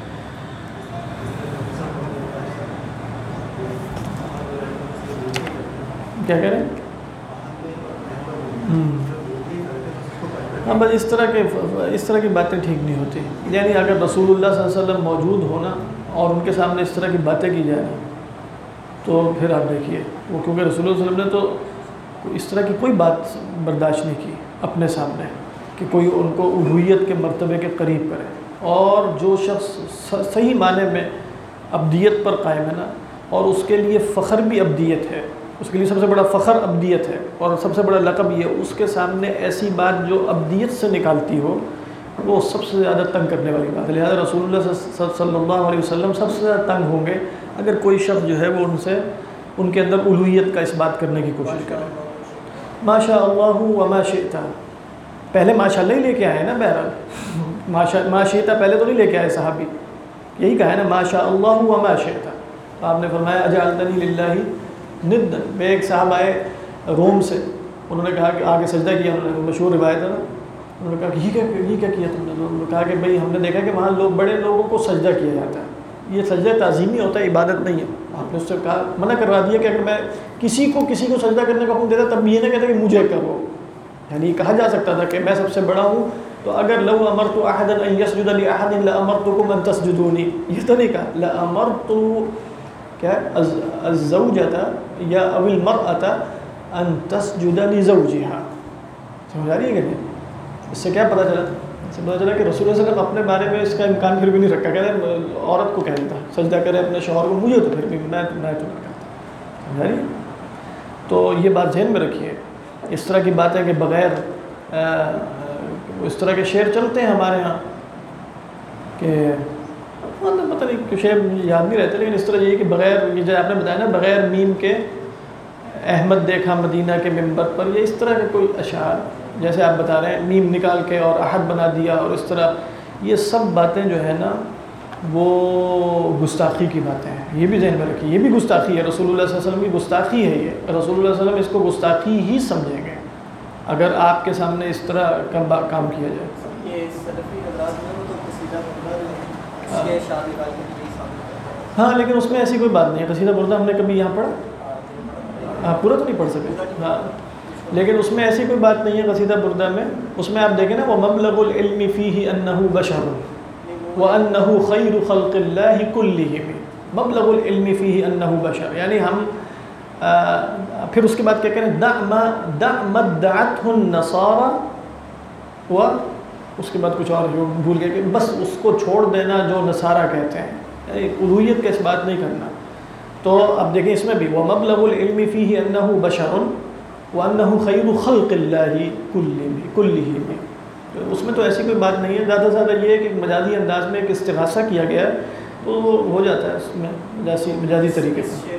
کیا کہہ رہے ہیں؟ ہاں بس اس طرح کی باتیں ٹھیک نہیں ہوتی. یعنی اگر رسول اللہ صلی اللہ علیہ وسلم موجود ہونا اور ان کے سامنے اس طرح کی باتیں کی جائیں تو پھر آپ دیکھیے وہ, کیونکہ رسول اللہ صلی اللہ علیہ وسلم نے تو اس طرح کی کوئی بات برداشت نہیں کی اپنے سامنے کہ کوئی ان کو الوہیت کے مرتبے کے قریب کرے. اور جو شخص صحیح معنی میں ابدیت پر قائم ہے نا, اور اس کے لیے فخر بھی ابدیت ہے, اس کے لیے سب سے بڑا فخر ابدیت ہے, اور سب سے بڑا لقب یہ, اس کے سامنے ایسی بات جو ابدیت سے نکالتی ہو وہ سب سے زیادہ تنگ کرنے والی بات ہے. لہٰذا رسول اللہ صلی اللہ علیہ وسلم سب سے زیادہ تنگ ہوں گے اگر کوئی شخص جو ہے وہ ان کے اندر الوہیت کا اس بات کرنے کی کوشش کرے. ما شاء اللہ وما شئت, پہلے ماشاء اللہ ہی لے کے آئے نا, بہرحال ما شئت پہلے تو نہیں لے کے آئے صحابی, یہی کہا ہے نا ما شاء اللہ وما شئت. آپ نے فرمایا اجعلتنی للہ ند. میں ایک صاحب آئے روم سے, انہوں نے کہا کہ آگے سجدہ کیا, انہوں نے مشہور روایت ہے نا, انہوں نے کہا کہ یہ کیا کیا تم نے؟ انہوں نے کہا کہ بھئی ہم نے دیکھا کہ وہاں بڑے لوگوں کو سجدہ کیا جاتا ہے, یہ سجدہ تعظیمی ہوتا ہے, عبادت نہیں ہے. آپ نے اس سے کہا, منع کروا دیا کہ اگر میں کسی کو سجدہ کرنے کا حکم دیتا تب یہ نہ کہتا کہ مجھے کرو. یعنی کہا جا سکتا تھا کہ میں سب سے بڑا ہوں, تو اگر لو امرت احدا ان يسجد لاحد لامرتكم ان تسجدوني, یہ تو نہیں کہا لامرت کیا الزوجة یا او المرأة ان تسجد لزوجها. سمجھ آ رہی ہے کہ نہیں؟ اس سے کیا پتہ چلا؟ اس سے پتہ چلا کہ رسول اللہ صلی اللہ علیہ وسلم اپنے بارے میں اس کا امکان پھر بھی نہیں رکھا. کہتے ہیں عورت کو کہتا سجدہ کرے اپنے شوہر کو, مجھے تو پھر بھی میں تو نہیں کرتا. سمجھ آ رہی ہے؟ تو یہ بات ذہن میں رکھیے. اس طرح کی باتیں کہ بغیر اس طرح کے شعر چلتے ہیں ہمارے ہاں کہ پتہ نہیں کہ شعر یاد نہیں رہتے, لیکن اس طرح یہ کہ بغیر, یہ جو آپ نے بتایا نا, بغیر میم کے احمد دیکھا مدینہ کے منبر پر, یہ اس طرح کے کوئی اشعار جیسے آپ بتا رہے ہیں میم نکال کے اور احد بنا دیا, اور اس طرح یہ سب باتیں جو ہے نا وہ گستاخی کی باتیں ہیں. یہ بھی ذہن میں رکھیے, یہ بھی گستاخی ہے, رسول اللہ صلی اللہ علیہ وسلم کی گستاخی ہے. یہ رسول اللہ صلی اللہ علیہ وسلم اس کو گستاخی ہی سمجھیں گے اگر آپ کے سامنے اس طرح کا کام کیا جائے. یہ سلفی حضرات میں تو قصیدہ ہاں لیکن اس میں ایسی کوئی بات نہیں ہے. قصیدہ بردہ ہم نے کبھی یہاں پڑھا؟ پورا تو نہیں پڑھ سکے. ہاں لیکن اس میں ایسی کوئی بات نہیں ہے قصیدہ بردہ میں. اس میں آپ دیکھیں نا وَمَبْلَغُ الْعِلْمِ فِيهِ أَنَّهُ بَشَرٌ وَأَنَّهُ خَيْرُ خَلْقِ اللَّهِ كُلِّهِمْ. مبلغ العلم فيه أنه بشر، یعنی ہم پھر اس کے بعد کیا کہیں دع ما ادعته النصارى، و اس کے بعد کچھ اور بھول گئے کہ بس اس کو چھوڑ دینا جو نصارہ کہتے ہیں، یعنی الوہیت کا اس بات نہیں کرنا. تو اب دیکھیں اس میں بھی وَمَبْلَغُ الْعِلْمِ فِيهِ أَنَّهُ بَشَرٌ وَأَنَّهُ خَيْرُ خَلْقِ اللَّهِ كُلِّهِمْ. اس میں تو ایسی کوئی بات نہیں ہے. زیادہ سے زیادہ یہ ہے کہ مجازی انداز میں ایک استغاثہ کیا گیا ہے تو ہو جاتا ہے اس میں مجازی طریقے سے.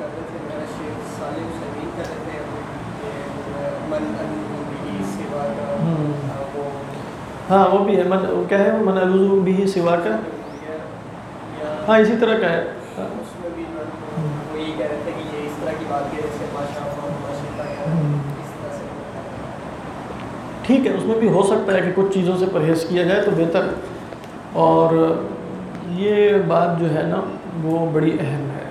ہاں وہ بھی ہے. کیا ہے من الوذ به سوا کا، ہاں اسی طرح کا ہے. ٹھیک ہے اس میں بھی ہو سکتا ہے کہ کچھ چیزوں سے پرہیز کیا جائے تو بہتر ہے. اور یہ بات جو ہے نا وہ بڑی اہم ہے.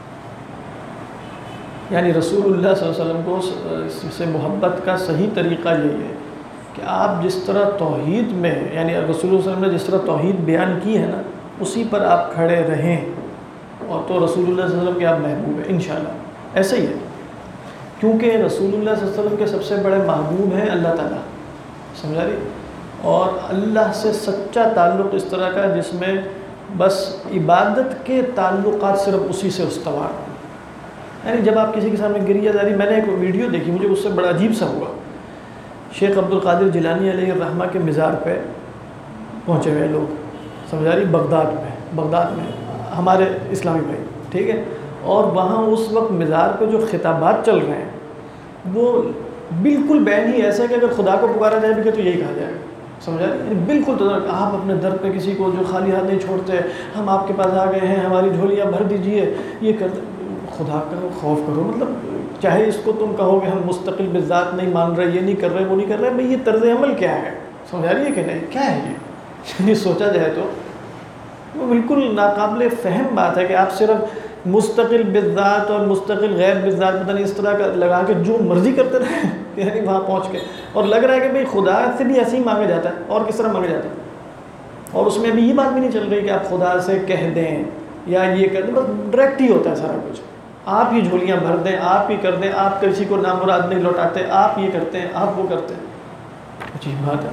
یعنی رسول اللہ صلی اللہ علیہ وسلم کو سے محبت کا صحیح طریقہ یہی ہے کہ آپ جس طرح توحید میں، یعنی رسول اللہ صلی اللہ علیہ وسلم نے جس طرح توحید بیان کی ہے نا اسی پر آپ کھڑے رہیں، اور تو رسول اللہ صلی اللہ علیہ وسلم کے آپ محبوب ہیں انشاءاللہ. ایسا ہی ہے کیونکہ رسول اللہ صلی اللہ علیہ وسلم کے سب سے بڑے محبوب ہیں اللہ تعالیٰ، سمجھا رہی. اور اللہ سے سچا تعلق اس طرح کا جس میں بس عبادت کے تعلقات صرف اسی سے استوار ہوں. یعنی جب آپ کسی کے سامنے گریہ زاری، میں نے ایک ویڈیو دیکھی مجھے اس سے بڑا عجیب سا ہوا. شیخ عبد القادر جیلانی علیہ الرحمہ کے مزار پہ پہنچے ہوئے لوگ، سمجھا رہی، بغداد میں ہمارے اسلامی بھائی، ٹھیک ہے. اور وہاں اس وقت مزار پہ جو خطابات چل رہے ہیں وہ بالکل بین ہی ایسے کہ اگر خدا کو پکارا جائے بھی تو یہی کہا جائے گا، سمجھا رہی. یعنی بالکل تو آپ اپنے در پہ کسی کو جو خالی ہاتھ نہیں چھوڑتے، ہم آپ کے پاس آ گئے ہیں ہماری جھولیاں بھر دیجئے، یہ کر خدا کا خوف کرو. مطلب چاہے اس کو تم کہو کہ ہم مستقل بذات نہیں مان رہے، یہ نہیں کر رہے، وہ نہیں کر رہے، بھئی یہ طرز عمل کیا ہے، سمجھا رہی ہے کہ نہیں، کیا ہے یہ سوچا جائے تو وہ بالکل ناقابل فہم بات ہے کہ آپ صرف مستقل بذات اور مستقل غیر بذات پتہ نہیں اس طرح کا لگا کے جو مرضی کرتے رہے یعنی وہاں پہنچ کے، اور لگ رہا ہے کہ بھئی خدا سے بھی ایسے ہی مانگا جاتا ہے اور کس طرح مانگا جاتا ہے. اور اس میں بھی یہ بات بھی نہیں چل رہی کہ آپ خدا سے کہہ دیں یا یہ کر دیں، بس ڈائریکٹ ہی ہوتا ہے سارا کچھ. آپ ہی جھولیاں بھر دیں، آپ ہی کر دیں، آپ کسی کو نامراد نہیں لوٹاتے، آپ یہ کرتے ہیں، آپ وہ کرتے ہیں. عجیب بات ہے.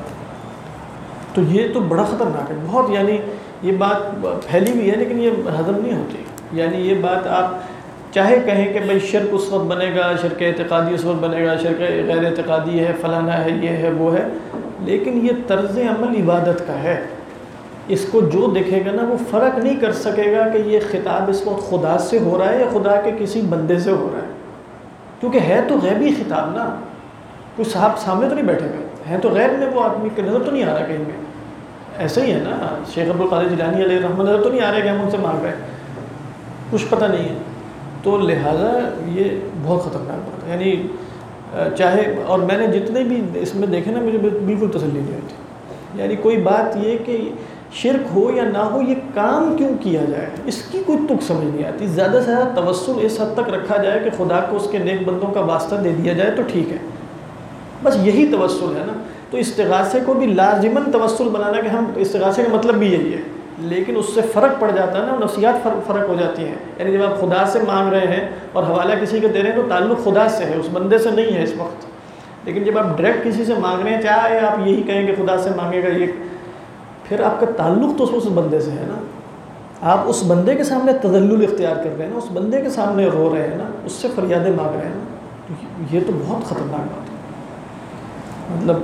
تو یہ تو بڑا خطرناک ہے بہت. یعنی یہ بات پھیلی ہوئی ہے لیکن یہ ہضم نہیں ہوتی. یعنی یہ بات آپ چاہے کہیں کہ بھئی شرک اس وقت بنے گا، شرک اعتقادی اس وقت بنے گا، شرک غیر اعتقادی ہے، فلانا ہے، یہ ہے، وہ ہے، لیکن یہ طرز عمل عبادت کا ہے. اس کو جو دیکھے گا نا وہ فرق نہیں کر سکے گا کہ یہ خطاب اس وقت خدا سے ہو رہا ہے یا خدا کے کسی بندے سے ہو رہا ہے، کیونکہ ہے تو غیبی خطاب نا. کوئی صاحب سامنے تو نہیں بیٹھے ہوئے ہیں، تو غیب میں وہ آدمی کا نظر تو نہیں آ رہا کہیں پہ. ایسا ہی ہے نا شیخ عبد القادر جیلانی علیہ الرحمہ نظر تو نہیں آ رہا کہ ہم ان سے مانگ رہے ہیں، کچھ پتہ نہیں ہے. تو لہٰذا یہ بہت خطرناک بات ہے. یعنی چاہے، اور میں نے جتنے بھی اس میں دیکھے نا مجھے بالکل تسلی نہیں ہوتی. یعنی کوئی بات یہ کہ شرک ہو یا نہ ہو یہ کام کیوں کیا جائے اس کی کوئی تک سمجھ نہیں آتی. زیادہ سے زیادہ توسل اس حد تک رکھا جائے کہ خدا کو اس کے نیک بندوں کا واسطہ دے دیا جائے تو ٹھیک ہے، بس یہی توسل ہے نا. تو استغاثے کو بھی لازماً توسل بنانا کہ ہم استغاثے کا مطلب بھی یہی ہے، لیکن اس سے فرق پڑ جاتا ہے نا، نفسیات فرق ہو جاتی ہیں. یعنی جب آپ خدا سے مانگ رہے ہیں اور حوالہ کسی کو دے رہے ہیں تو تعلق خدا سے ہے، اس بندے سے نہیں ہے اس وقت. لیکن جب آپ ڈائریکٹ کسی سے مانگ رہے ہیں، چاہے آپ یہی کہیں کہ خدا سے مانگے گا، یہ پھر آپ کا تعلق تو اس بندے سے ہے نا. آپ اس بندے کے سامنے تذلل اختیار کر رہے ہیں نا، اس بندے کے سامنے رو رہے ہیں نا، اس سے فریادیں مانگ رہے ہیں نا. یہ تو بہت خطرناک بات ہے. مطلب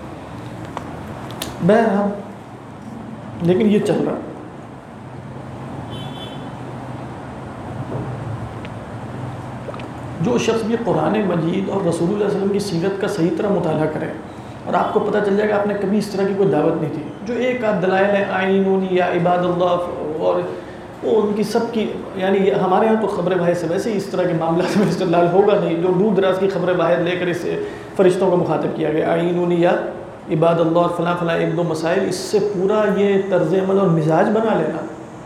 بہرحال لیکن یہ چل رہا. جو شخص بھی قرآن مجید اور رسول اللہ صلی اللہ علیہ وسلم کی سیرت کا صحیح طرح مطالعہ کرے اور آپ کو پتہ چل جائے گا آپ نے کبھی اس طرح کی کوئی دعوت نہیں تھی. جو ایک آدھ دلائل ہیں آئینونی یا عباد اللہ اور وہ ان کی سب کی، یعنی ہمارے ہاں تو خبر واحد سے ویسے اس طرح کے معاملات میں استدلال ہوگا نہیں. جو دور دراز کی خبر واحد لے کر اس سے فرشتوں کو مخاطب کیا گیا، آئینونی یا عباد اللہ اور فلاں فلاں ایک دو مسائل، اس سے پورا یہ طرز عمل اور مزاج بنا لینا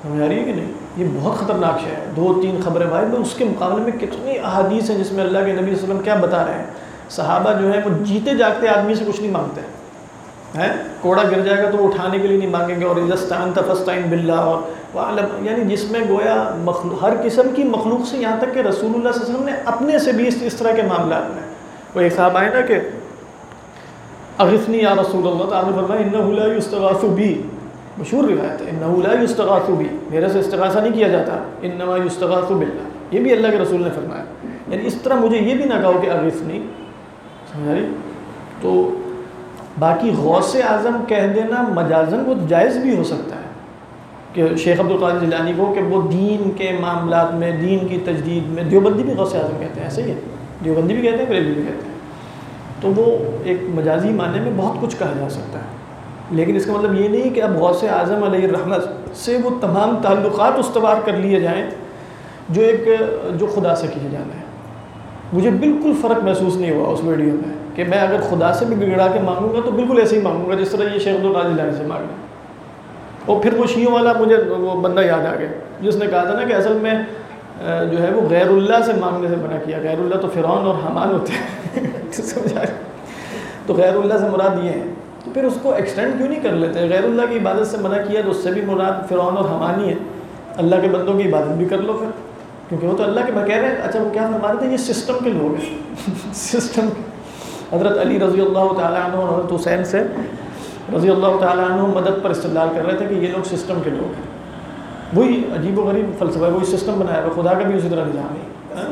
سمجھ آ رہی ہے کہ نہیں؟ یہ بہت خطرناک شے ہے، 2-3 خبریں واحد میں، اس کے مقابلے میں کتنی احادیث ہیں جس میں اللہ کے نبی صلی اللہ علیہ وسلم کیا بتا رہے ہیں. صحابہ جو ہیں وہ جیتے جاگتے آدمی سے کچھ نہیں مانگتے ہیں. کوڑا گر جائے گا تو وہ اٹھانے کے لیے نہیں مانگیں گے، اور اذا فاستعن باللہ، اور یعنی جس میں گویا ہر قسم کی مخلوق سے، یہاں تک کہ رسول اللہ صلی اللہ علیہ وسلم نے اپنے سے بھی اس طرح کے معاملات میں، وہ ایک صاحب آئے نا کہ اغثنی یا رسول اللہ، تو آپ نے فرمایا انہ لا یستغاث بی، مشہور روایت ہے، انہ لا یستغاث بی، میرے سے استغاثہ نہیں کیا جاتا، انما یستغاث باللہ، یہ بھی اللہ کے رسول نے فرمایا. یعنی اس طرح مجھے یہ بھی نہ کہو کہ اغثنی، سمجھ رہی. تو باقی غوث اعظم کہہ دینا مجازن وہ جائز بھی ہو سکتا ہے کہ شیخ عبد القادر جیلانی کو، کہ وہ دین کے معاملات میں، دین کی تجدید میں، دیوبندی بھی غوث اعظم کہتے ہیں، ایسا ہی ہے، دیوبندی بھی کہتے ہیں، بریلوی بھی کہتے ہیں. تو وہ ایک مجازی معنی میں بہت کچھ کہا جا سکتا ہے، لیکن اس کا مطلب یہ نہیں کہ اب غوث اعظم علیہ الرحمت سے وہ تمام تعلقات استوار کر لیے جائیں جو خدا سے کیے جانا ہے. مجھے بالکل فرق محسوس نہیں ہوا اس ویڈیو میں کہ میں اگر خدا سے بھی بگڑا کے مانگوں گا تو بالکل ایسے ہی مانگوں گا جس طرح یہ شیخ عبد القادر جیلانی سے مانگنا. اور پھر وہ شیعوں والا مجھے وہ بندہ یاد آ گیا جس نے کہا تھا نا کہ اصل میں جو ہے وہ غیر اللہ سے مانگنے سے منع کیا. غیر اللہ تو فرعون اور حامان ہوتے ہیں سمجھا، تو غیر اللہ سے مراد یہ ہے. تو پھر اس کو ایکسٹینڈ کیوں نہیں کر لیتے؟ غیر اللہ کی عبادت سے منع کیا تو اس سے بھی مراد فرعون اور حامان ہی ہے. اللہ کے بندوں کی عبادت بھی کر لو پھر، کیونکہ وہ تو اللہ کے بغیر ہے. اچھا وہ کیا فرما رہے تھے؟ یہ سسٹم کے لوگ ہیں سسٹم. حضرت علی رضی اللہ تعالیٰ عنہ اور حضرت حسین سے رضی اللہ تعالیٰ عنہ مدد پر استدلال کر رہے تھے کہ یہ لوگ سسٹم کے لوگ ہیں. وہی عجیب و غریب فلسفہ ہے، وہی سسٹم بنایا ہوا، خدا کا بھی اسی طرح نظام ہے.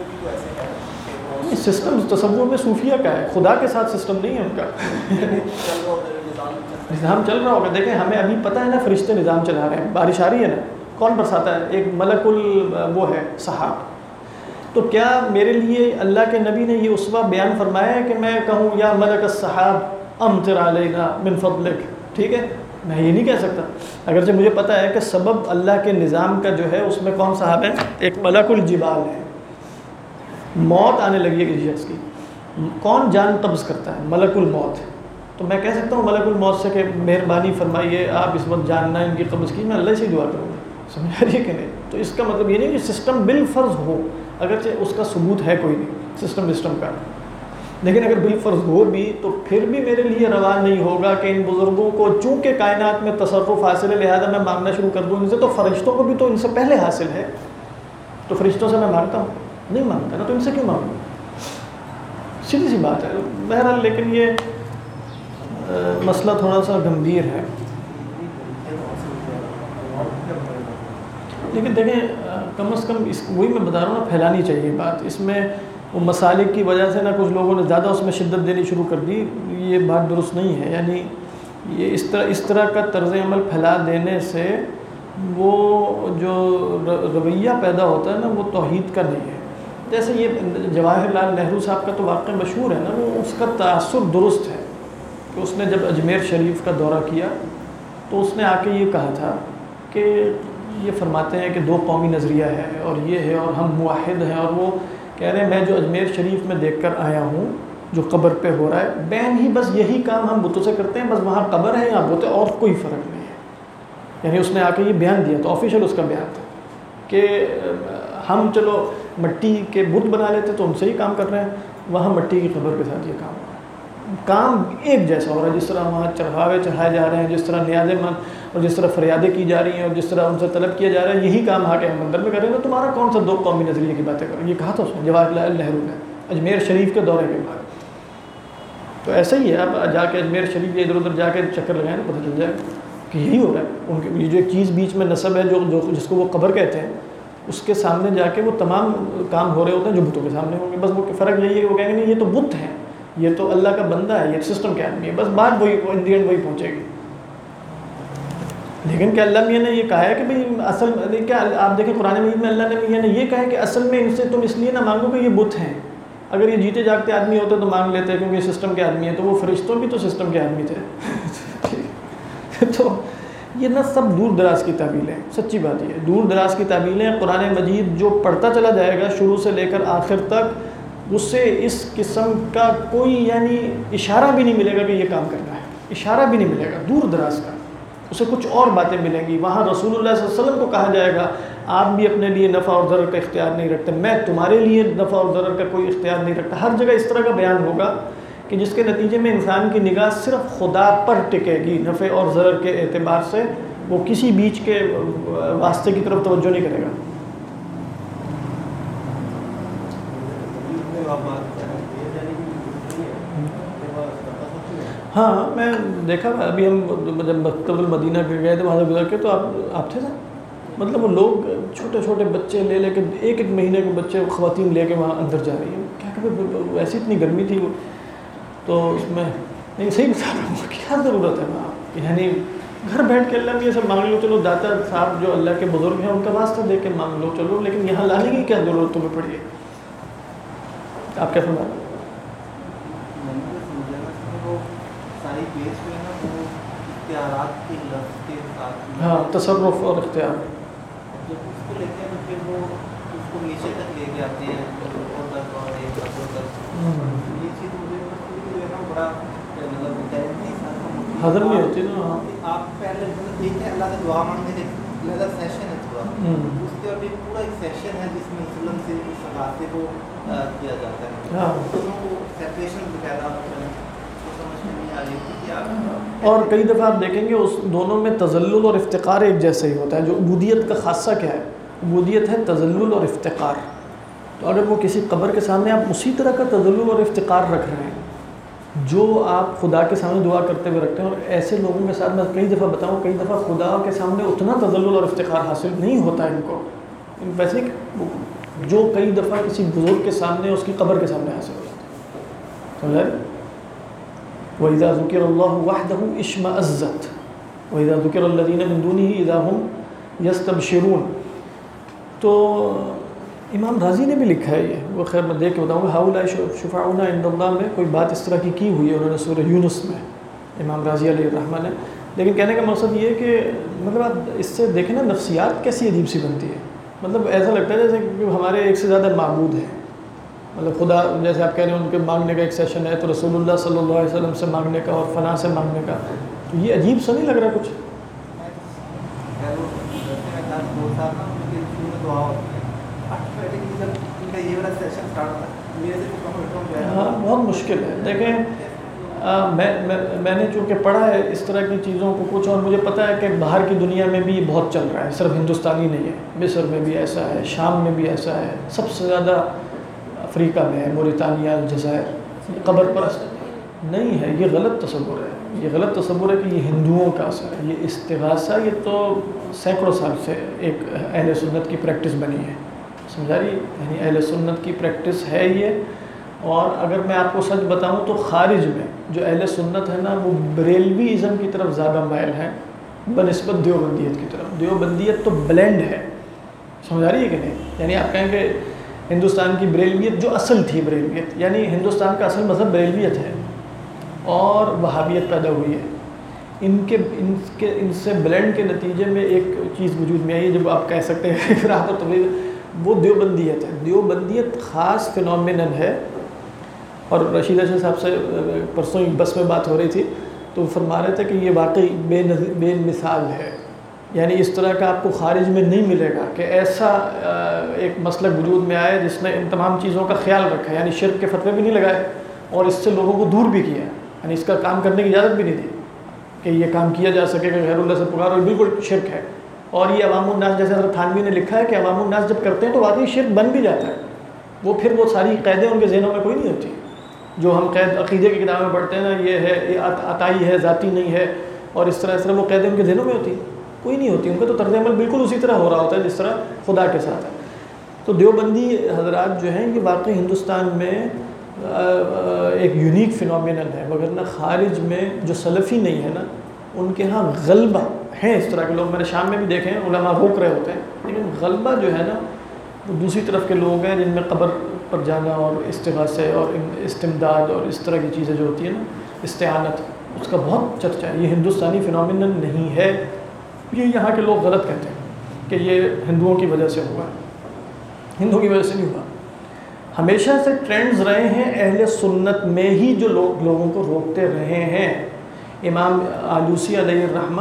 سسٹم تصور میں صوفیہ کا ہے، خدا کے ساتھ سسٹم نہیں ہے ان کا. نظام چل رہا ہوگا. دیکھیں ہمیں ابھی پتہ ہے نا فرشتے نظام چلا رہے ہیں، بارش آ رہی ہے نا، کون برساتا ہے؟ ایک ملک وہ ہے سحاب. تو کیا میرے لیے اللہ کے نبی نے یہ اسوہ بیان فرمایا ہے کہ میں کہوں یا ملک السحاب امطر علینا من فضلک؟ ٹھیک ہے، میں یہ نہیں کہہ سکتا، اگرچہ مجھے پتہ ہے کہ سبب اللہ کے نظام کا جو ہے اس میں کون صاحب ہے؟ ایک ملک الجبال ہے. موت آنے لگی ہے کسی شخص کی، کون جان قبض کرتا ہے؟ ملک الموت. تو میں کہہ سکتا ہوں ملک الموت سے کہ مہربانی فرمائیے آپ اس وقت جاننا ان کی قبض کی، میں اللہ سے دعا کروں گا. سمجھ آ رہی ہے کہ نہیں؟ تو اس کا مطلب یہ نہیں کہ سسٹم بالفرض ہو، اگرچہ اس کا ثبوت ہے کوئی نہیں سسٹم کا، لیکن اگر بالفرض ہو بھی تو پھر بھی میرے لیے روا نہیں ہوگا کہ ان بزرگوں کو چونکہ کائنات میں تصرف حاصل ہے لہذا میں مانگنا شروع کر دوں ان سے. تو فرشتوں کو بھی تو ان سے پہلے حاصل ہے، تو فرشتوں سے میں مانگتا ہوں؟ نہیں مانگتا نا، تو ان سے کیوں مانگوں؟ سیدھی سی بات ہے. بہرحال لیکن یہ مسئلہ تھوڑا سا گمبھیر ہے. لیکن دیکھیں کم از کم وہی میں بتا رہا ہوں نا، پھیلانی چاہیے بات. اس میں وہ مسالک کی وجہ سے نا کچھ لوگوں نے زیادہ اس میں شدت دینی شروع کر دی، یہ بات درست نہیں ہے. یعنی یہ اس طرح کا طرز عمل پھیلا دینے سے وہ جو رویہ پیدا ہوتا ہے نا وہ توحید کا نہیں ہے. جیسے یہ جواہر لال نہرو صاحب کا تو واقعہ مشہور ہے نا، وہ اس کا تاثر درست ہے کہ اس نے جب اجمیر شریف کا دورہ کیا تو اس نے آ کے یہ کہا تھا کہ یہ فرماتے ہیں کہ 2 قومی نظریہ ہے اور یہ ہے اور ہم موحد ہیں، اور وہ کہہ رہے ہیں میں جو اجمیر شریف میں دیکھ کر آیا ہوں جو قبر پہ ہو رہا ہے بین ہی بس یہی کام ہم بتوں سے کرتے ہیں، بس وہاں قبر ہے یہاں بت ہے، اور کوئی فرق نہیں ہے. یعنی اس نے آ کے یہ بیان دیا، تو آفیشیل اس کا بیان تھا کہ ہم چلو مٹی کے بت بنا لیتے تو ہم صحیح کام کر رہے ہیں، وہاں مٹی کی قبر کے ساتھ یہ کام ہو رہا ہے. کام ایک جیسا ہو رہا ہے، جس طرح وہاں چڑھاوے چڑھائے جا رہے ہیں، جس طرح نیاز مند اور جس طرح فریادیں کی جا رہی ہیں اور جس طرح ان سے طلب کیا جا رہا ہے، یہی کام آ کے ہم مندر میں کر رہے ہیں. تو تمہارا کون سا 2 قومی نظریے کی باتیں کریں؟ یہ کہا تھا اس نے جواہر لال نہرو نے اجمیر شریف کے دورے کے بعد. تو ایسا ہی ہے، آپ جا کے اجمیر شریف یا ادھر ادھر جا کے چکر لگائیں تو پتہ چل جائے کہ یہی ہو رہا ہے. ان کے یہ جو ایک چیز بیچ میں نصب ہے جو جس کو وہ قبر کہتے ہیں، اس کے سامنے جا کے وہ تمام کام ہو رہے ہوتے ہیں جو بتوں کے سامنے ہوں گے. بس وہ فرق یہی ہے کہ وہ کہیں گے نہیں یہ تو بت ہیں، یہ تو اللہ کا بندہ ہے، یہ سسٹم کے آدمی ہے. بس بات وہی انڈین وہی پہنچے گی. لیکن کہ اللہ میاں نے یہ کہا ہے کہ بھئی اصل کیا آپ دیکھیں قرآن مجید میں اللہ نے میاں نے یہ کہا ہے کہ اصل میں ان سے تم اس لیے نہ مانگو کہ یہ بت ہیں. اگر یہ جیتے جاگتے آدمی ہوتے تو مانگ لیتے کیونکہ یہ سسٹم کے آدمی ہیں. تو وہ فرشتوں بھی تو سسٹم کے آدمی تھے. تو یہ نہ سب دور دراز کی تعبیلیں، سچی بات یہ ہے دور دراز کی تعبیلیں. قرآن مجید جو پڑھتا چلا جائے گا شروع سے لے کر آخر تک، اس سے اس قسم کا کوئی یعنی اشارہ بھی نہیں ملے گا کہ یہ کام کرنا ہے، اشارہ بھی نہیں ملے گا دور دراز کا. اسے کچھ اور باتیں ملیں گی. وہاں رسول اللہ صلی اللہ علیہ وسلم کو کہا جائے گا آپ بھی اپنے لیے نفع اور ضرر کا اختیار نہیں رکھتے, میں تمہارے لیے نفع اور ضرر کا کوئی اختیار نہیں رکھتا. ہر جگہ اس طرح کا بیان ہوگا کہ جس کے نتیجے میں انسان کی نگاہ صرف خدا پر ٹکے گی, نفع اور ضرر کے اعتبار سے وہ کسی بیچ کے واسطے کی طرف توجہ نہیں کرے گا. ہاں میں دیکھا, ابھی ہم جب مکتب المدینہ کے گئے تھے وہاں سے گزر کے, تو آپ تھے نا, مطلب وہ لوگ چھوٹے چھوٹے بچے لے کے, ایک مہینے کے بچے خواتین لے کے وہاں اندر جا رہی ہیں. کیا کہ ایسی اتنی گرمی تھی وہ, تو اس میں نہیں صحیح بتا رہا ہوں, کیا ضرورت ہے وہاں, یعنی گھر بیٹھ کے اللہ میں یہ سب مانگ لو, چلو داتا صاحب جو اللہ کے بزرگ ہیں ان کا واسطہ دے کے مانگ لو چلو, لیکن یہاں لانے کی کیا ضرورت تمہیں پڑی ہے. آپ کیا فرمائیں؟ ہاں تصرف اور اختیار. حضر نہیں ہوتی نا. آپ پہلے ایک ہے اللہ سے دعا مانگنے کے لہذا سیشن ہے تھوڑا, اس کے اور ایک پورا ایک سیشن ہے جس میں سلم سے اس راستے کو کیا جاتا ہے. ہاں سیپریشن پیدا سمجھ میں نہیں آ رہی تھی کہ آپ. اور کئی دفعہ آپ دیکھیں گے اس دونوں میں تذلل اور افتقار ایک جیسا ہی ہوتا ہے. جو عبودیت کا خاصہ کیا ہے, عبودیت ہے تذلل اور افتقار. تو اگر وہ کسی قبر کے سامنے آپ اسی طرح کا تذلل اور افتقار رکھ رہے ہیں جو آپ خدا کے سامنے دعا کرتے ہوئے رکھتے ہیں, اور ایسے لوگوں کے ساتھ میں کئی دفعہ بتاؤں, کئی دفعہ خدا کے سامنے اتنا تذلل اور افتقار حاصل نہیں ہوتا ہے ان کو, ویسے جو کئی دفعہ کسی بزرگ کے سامنے اس کی قبر کے سامنے حاصل ہو جاتا ہے. سمجھا؟ وَإِذَا ذُكِرَ اللَّهُ وَحْدَهُ اشْمَأَزَّتْ وَإِذَا ذُكِرَ الَّذِينَ مِن دُونِهِ إِذَا هُمْ يَسْتَبْشِرُونَ. تو امام راضی نے بھی لکھا ہے یہ, وہ خیر میں دیکھ کے بتاؤں گا, هَؤُلَاءِ شُفَعَاؤُنَا عِندَ اللَّهِ میں کوئی بات اس طرح کی ہوئی ہے انہوں نے سورہ یونس میں, امام راضی علیہ الرحمہ نے. لیکن کہنے کا مقصد یہ ہے کہ مطلب آپ اس سے دیکھیں نا نفسیات کیسی عجیب سی بنتی ہے. مطلب ایسا لگتا ہے جیسے کہ ہمارے ایک سے زیادہ معبود ہیں. مطلب خدا جیسے آپ کہہ رہے ہیں ان کے مانگنے کا ایک سیشن ہے, تو رسول اللہ صلی اللہ علیہ وسلم سے مانگنے کا اور فلاں سے مانگنے کا, تو یہ عجیب سا نہیں لگ رہا کچھ؟ ہاں بہت مشکل ہے. دیکھیں میں نے چونکہ پڑھا ہے اس طرح کی چیزوں کو کچھ, اور مجھے پتہ ہے کہ باہر کی دنیا میں بھی یہ بہت چل رہا ہے, صرف ہندوستانی نہیں ہے, مصر میں بھی ایسا ہے, شام میں بھی ایسا ہے, سب سے زیادہ افریقہ میں ہے, موریتانیہ, الجزائر. قبر پرست نہیں ہے, یہ غلط تصور ہے. یہ غلط تصور ہے کہ یہ ہندوؤں کا اثر ہے. یہ استغاثہ یہ تو سینکڑوں سال سے ایک اہل سنت کی پریکٹس بنی ہے. سمجھا رہی, یعنی اہل سنت کی پریکٹس ہے یہ. اور اگر میں آپ کو سچ بتاؤں تو خارج میں جو اہل سنت ہے نا, وہ بریلوی ازم کی طرف زیادہ مائل ہیں بنسبت دیوبندیت کی طرف. دیوبندیت تو بلینڈ ہے, سمجھا رہی ہے کہ نہیں. یعنی آپ کہیں کہ ہندوستان کی بریلویت جو اصل تھی بریلویت, یعنی ہندوستان کا اصل مذہب بریلویت ہے, اور وہابیت پیدا ہوئی ہے. ان سے بلینڈ کے نتیجے میں ایک چیز وجود میں آئی ہے جب آپ کہہ سکتے ہیں وہ دیوبندیت ہے. دیوبندیت خاص فینومینن ہے. اور رشید اشرف صاحب سے پرسوں بس میں بات ہو رہی تھی, تو فرما رہے تھے کہ یہ واقعی بے مثال ہے. یعنی اس طرح کا آپ کو خارج میں نہیں ملے گا کہ ایسا ایک مسلک وجود میں آئے جس نے ان تمام چیزوں کا خیال رکھا ہے. یعنی شرک کے فتوے بھی نہیں لگائے, اور اس سے لوگوں کو دور بھی کیا, یعنی اس کا کام کرنے کی اجازت بھی نہیں دی کہ یہ کام کیا جا سکے کہ غیر اللہ سے پکارو, یہ بالکل شرک ہے. اور یہ عوام الناس, جیسے حضرت تھانوی نے لکھا ہے کہ عوام الناس جب کرتے ہیں تو واقعی شرک بن بھی جاتا ہے. وہ پھر وہ ساری قیدیں ان کے ذہنوں میں کوئی نہیں ہوتی جو ہم قید عقیدے کی کتابیں پڑھتے ہیں نا, یہ ہے, یہ عطائی ہے, ذاتی نہیں ہے, اور اس طرح وہ قیدیں ان کے ذہنوں میں ہوتی کوئی نہیں ہوتی. ان کا تو طرز عمل بالکل اسی طرح ہو رہا ہوتا ہے جس طرح خدا کے ساتھ ہے. تو دیوبندی حضرات جو ہیں یہ واقعی ہندوستان میں ایک یونیک فینومینل ہے. وگرنہ خارج میں جو سلفی نہیں ہے نا, ان کے ہاں غلبہ ہیں اس طرح کے لوگ. میں نے شام میں بھی دیکھے ہیں, علماء روک رہے ہوتے ہیں, لیکن غلبہ جو ہے نا وہ دوسری طرف کے لوگ ہیں جن میں قبر پر جانا اور استغاثے اور استمداد اور اس طرح کی چیزیں جو ہوتی ہیں نا, استعانت, اس کا بہت چرچا ہے. یہ ہندوستانی فینومینل نہیں ہے. یہ یہاں کے لوگ غلط کہتے ہیں کہ یہ ہندوؤں کی وجہ سے ہوا. ہندوؤں کی وجہ سے نہیں ہوا. ہمیشہ سے ٹرینڈز رہے ہیں اہل سنت میں ہی جو لوگ لوگوں کو روکتے رہے ہیں. امام آلوسی علیہ الرحمہ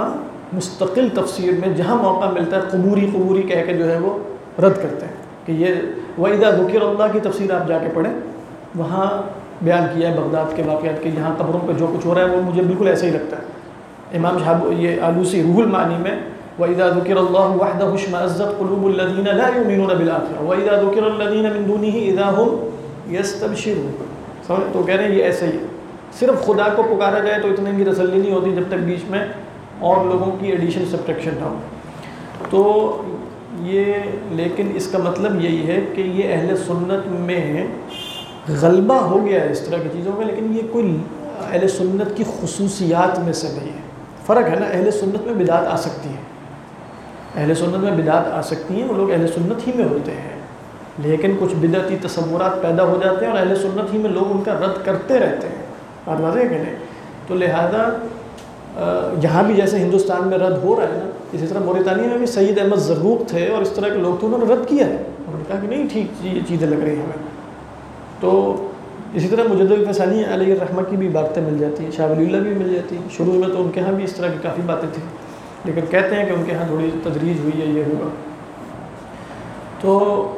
مستقل تفسیر میں جہاں موقع ملتا ہے قبوری کہہ کے جو ہے وہ رد کرتے ہیں کہ یہ وَإِذَا ذُكِرَ اللَّهِ کی تفسیر آپ جا کے پڑھیں، وہاں بیان کیا ہے بغداد کے واقعات کے، یہاں قبروں پہ جو کچھ ہو رہا ہے وہ مجھے بالکل ایسا ہی لگتا ہے۔ امام شہاب یہ آلوسی روح المعانی میں وَإِذَا ذُكِرَ اللَّهُ وَحْدَهُ اشْمَأَزَّتْ قُلُوبُ الَّذِينَ لَا يُؤْمِنُونَ بِالْآخِرَةِ وَإِذَا ذُكِرَ الَّذِينَ مِن دُونِهِ إِذَا هُمْ يَسْتَبْشِرُونَ۔ تو کہہ رہے ہیں یہ ایسا ہی ہے، صرف خدا کو پکارا جائے تو اتنے کی تسلی نہیں ہوتی جب تک بیچ میں اور لوگوں کی ایڈیشن سبٹریکشن نہ ہو۔ تو یہ لیکن اس کا مطلب یہی ہے کہ یہ اہل سنت میں غلبہ ہو گیا ہے اس طرح کی چیزوں میں، لیکن یہ کوئی اہل سنت کی خصوصیات میں سے نہیں ہے۔ فرق ہے نا، اہل سنت میں بدعت آ سکتی ہے، اہل سنت میں بدعت آ سکتی ہیں، وہ لوگ اہل سنت ہی میں ہوتے ہیں، لیکن کچھ بدعتی تصورات پیدا ہو جاتے ہیں اور اہل سنت ہی میں لوگ ان کا رد کرتے رہتے ہیں، بات واضح ہے کہ نہیں؟ تو لہذا یہاں بھی جیسے ہندوستان میں رد ہو رہا ہے نا، اسی طرح موریتانیہ میں بھی سید احمد زرروق تھے اور اس طرح کے لوگ تھے، انہوں نے رد کیا ہے، انہوں نے کہا کہ نہیں ٹھیک یہ چیزیں لگ رہی ہیں ہمیں۔ تو اسی طرح مجدد الفیصانی علیہ الرحمہ کی بھی باتیں مل جاتی ہیں، شاہ ولی اللہ بھی مل جاتی ہیں، شروع میں تو ان کے ہاں بھی اس طرح کی کافی باتیں تھیں، لیکن کہتے ہیں کہ ان کے ہاں تھوڑی تدریج ہوئی ہے، یہ ہوا۔ تو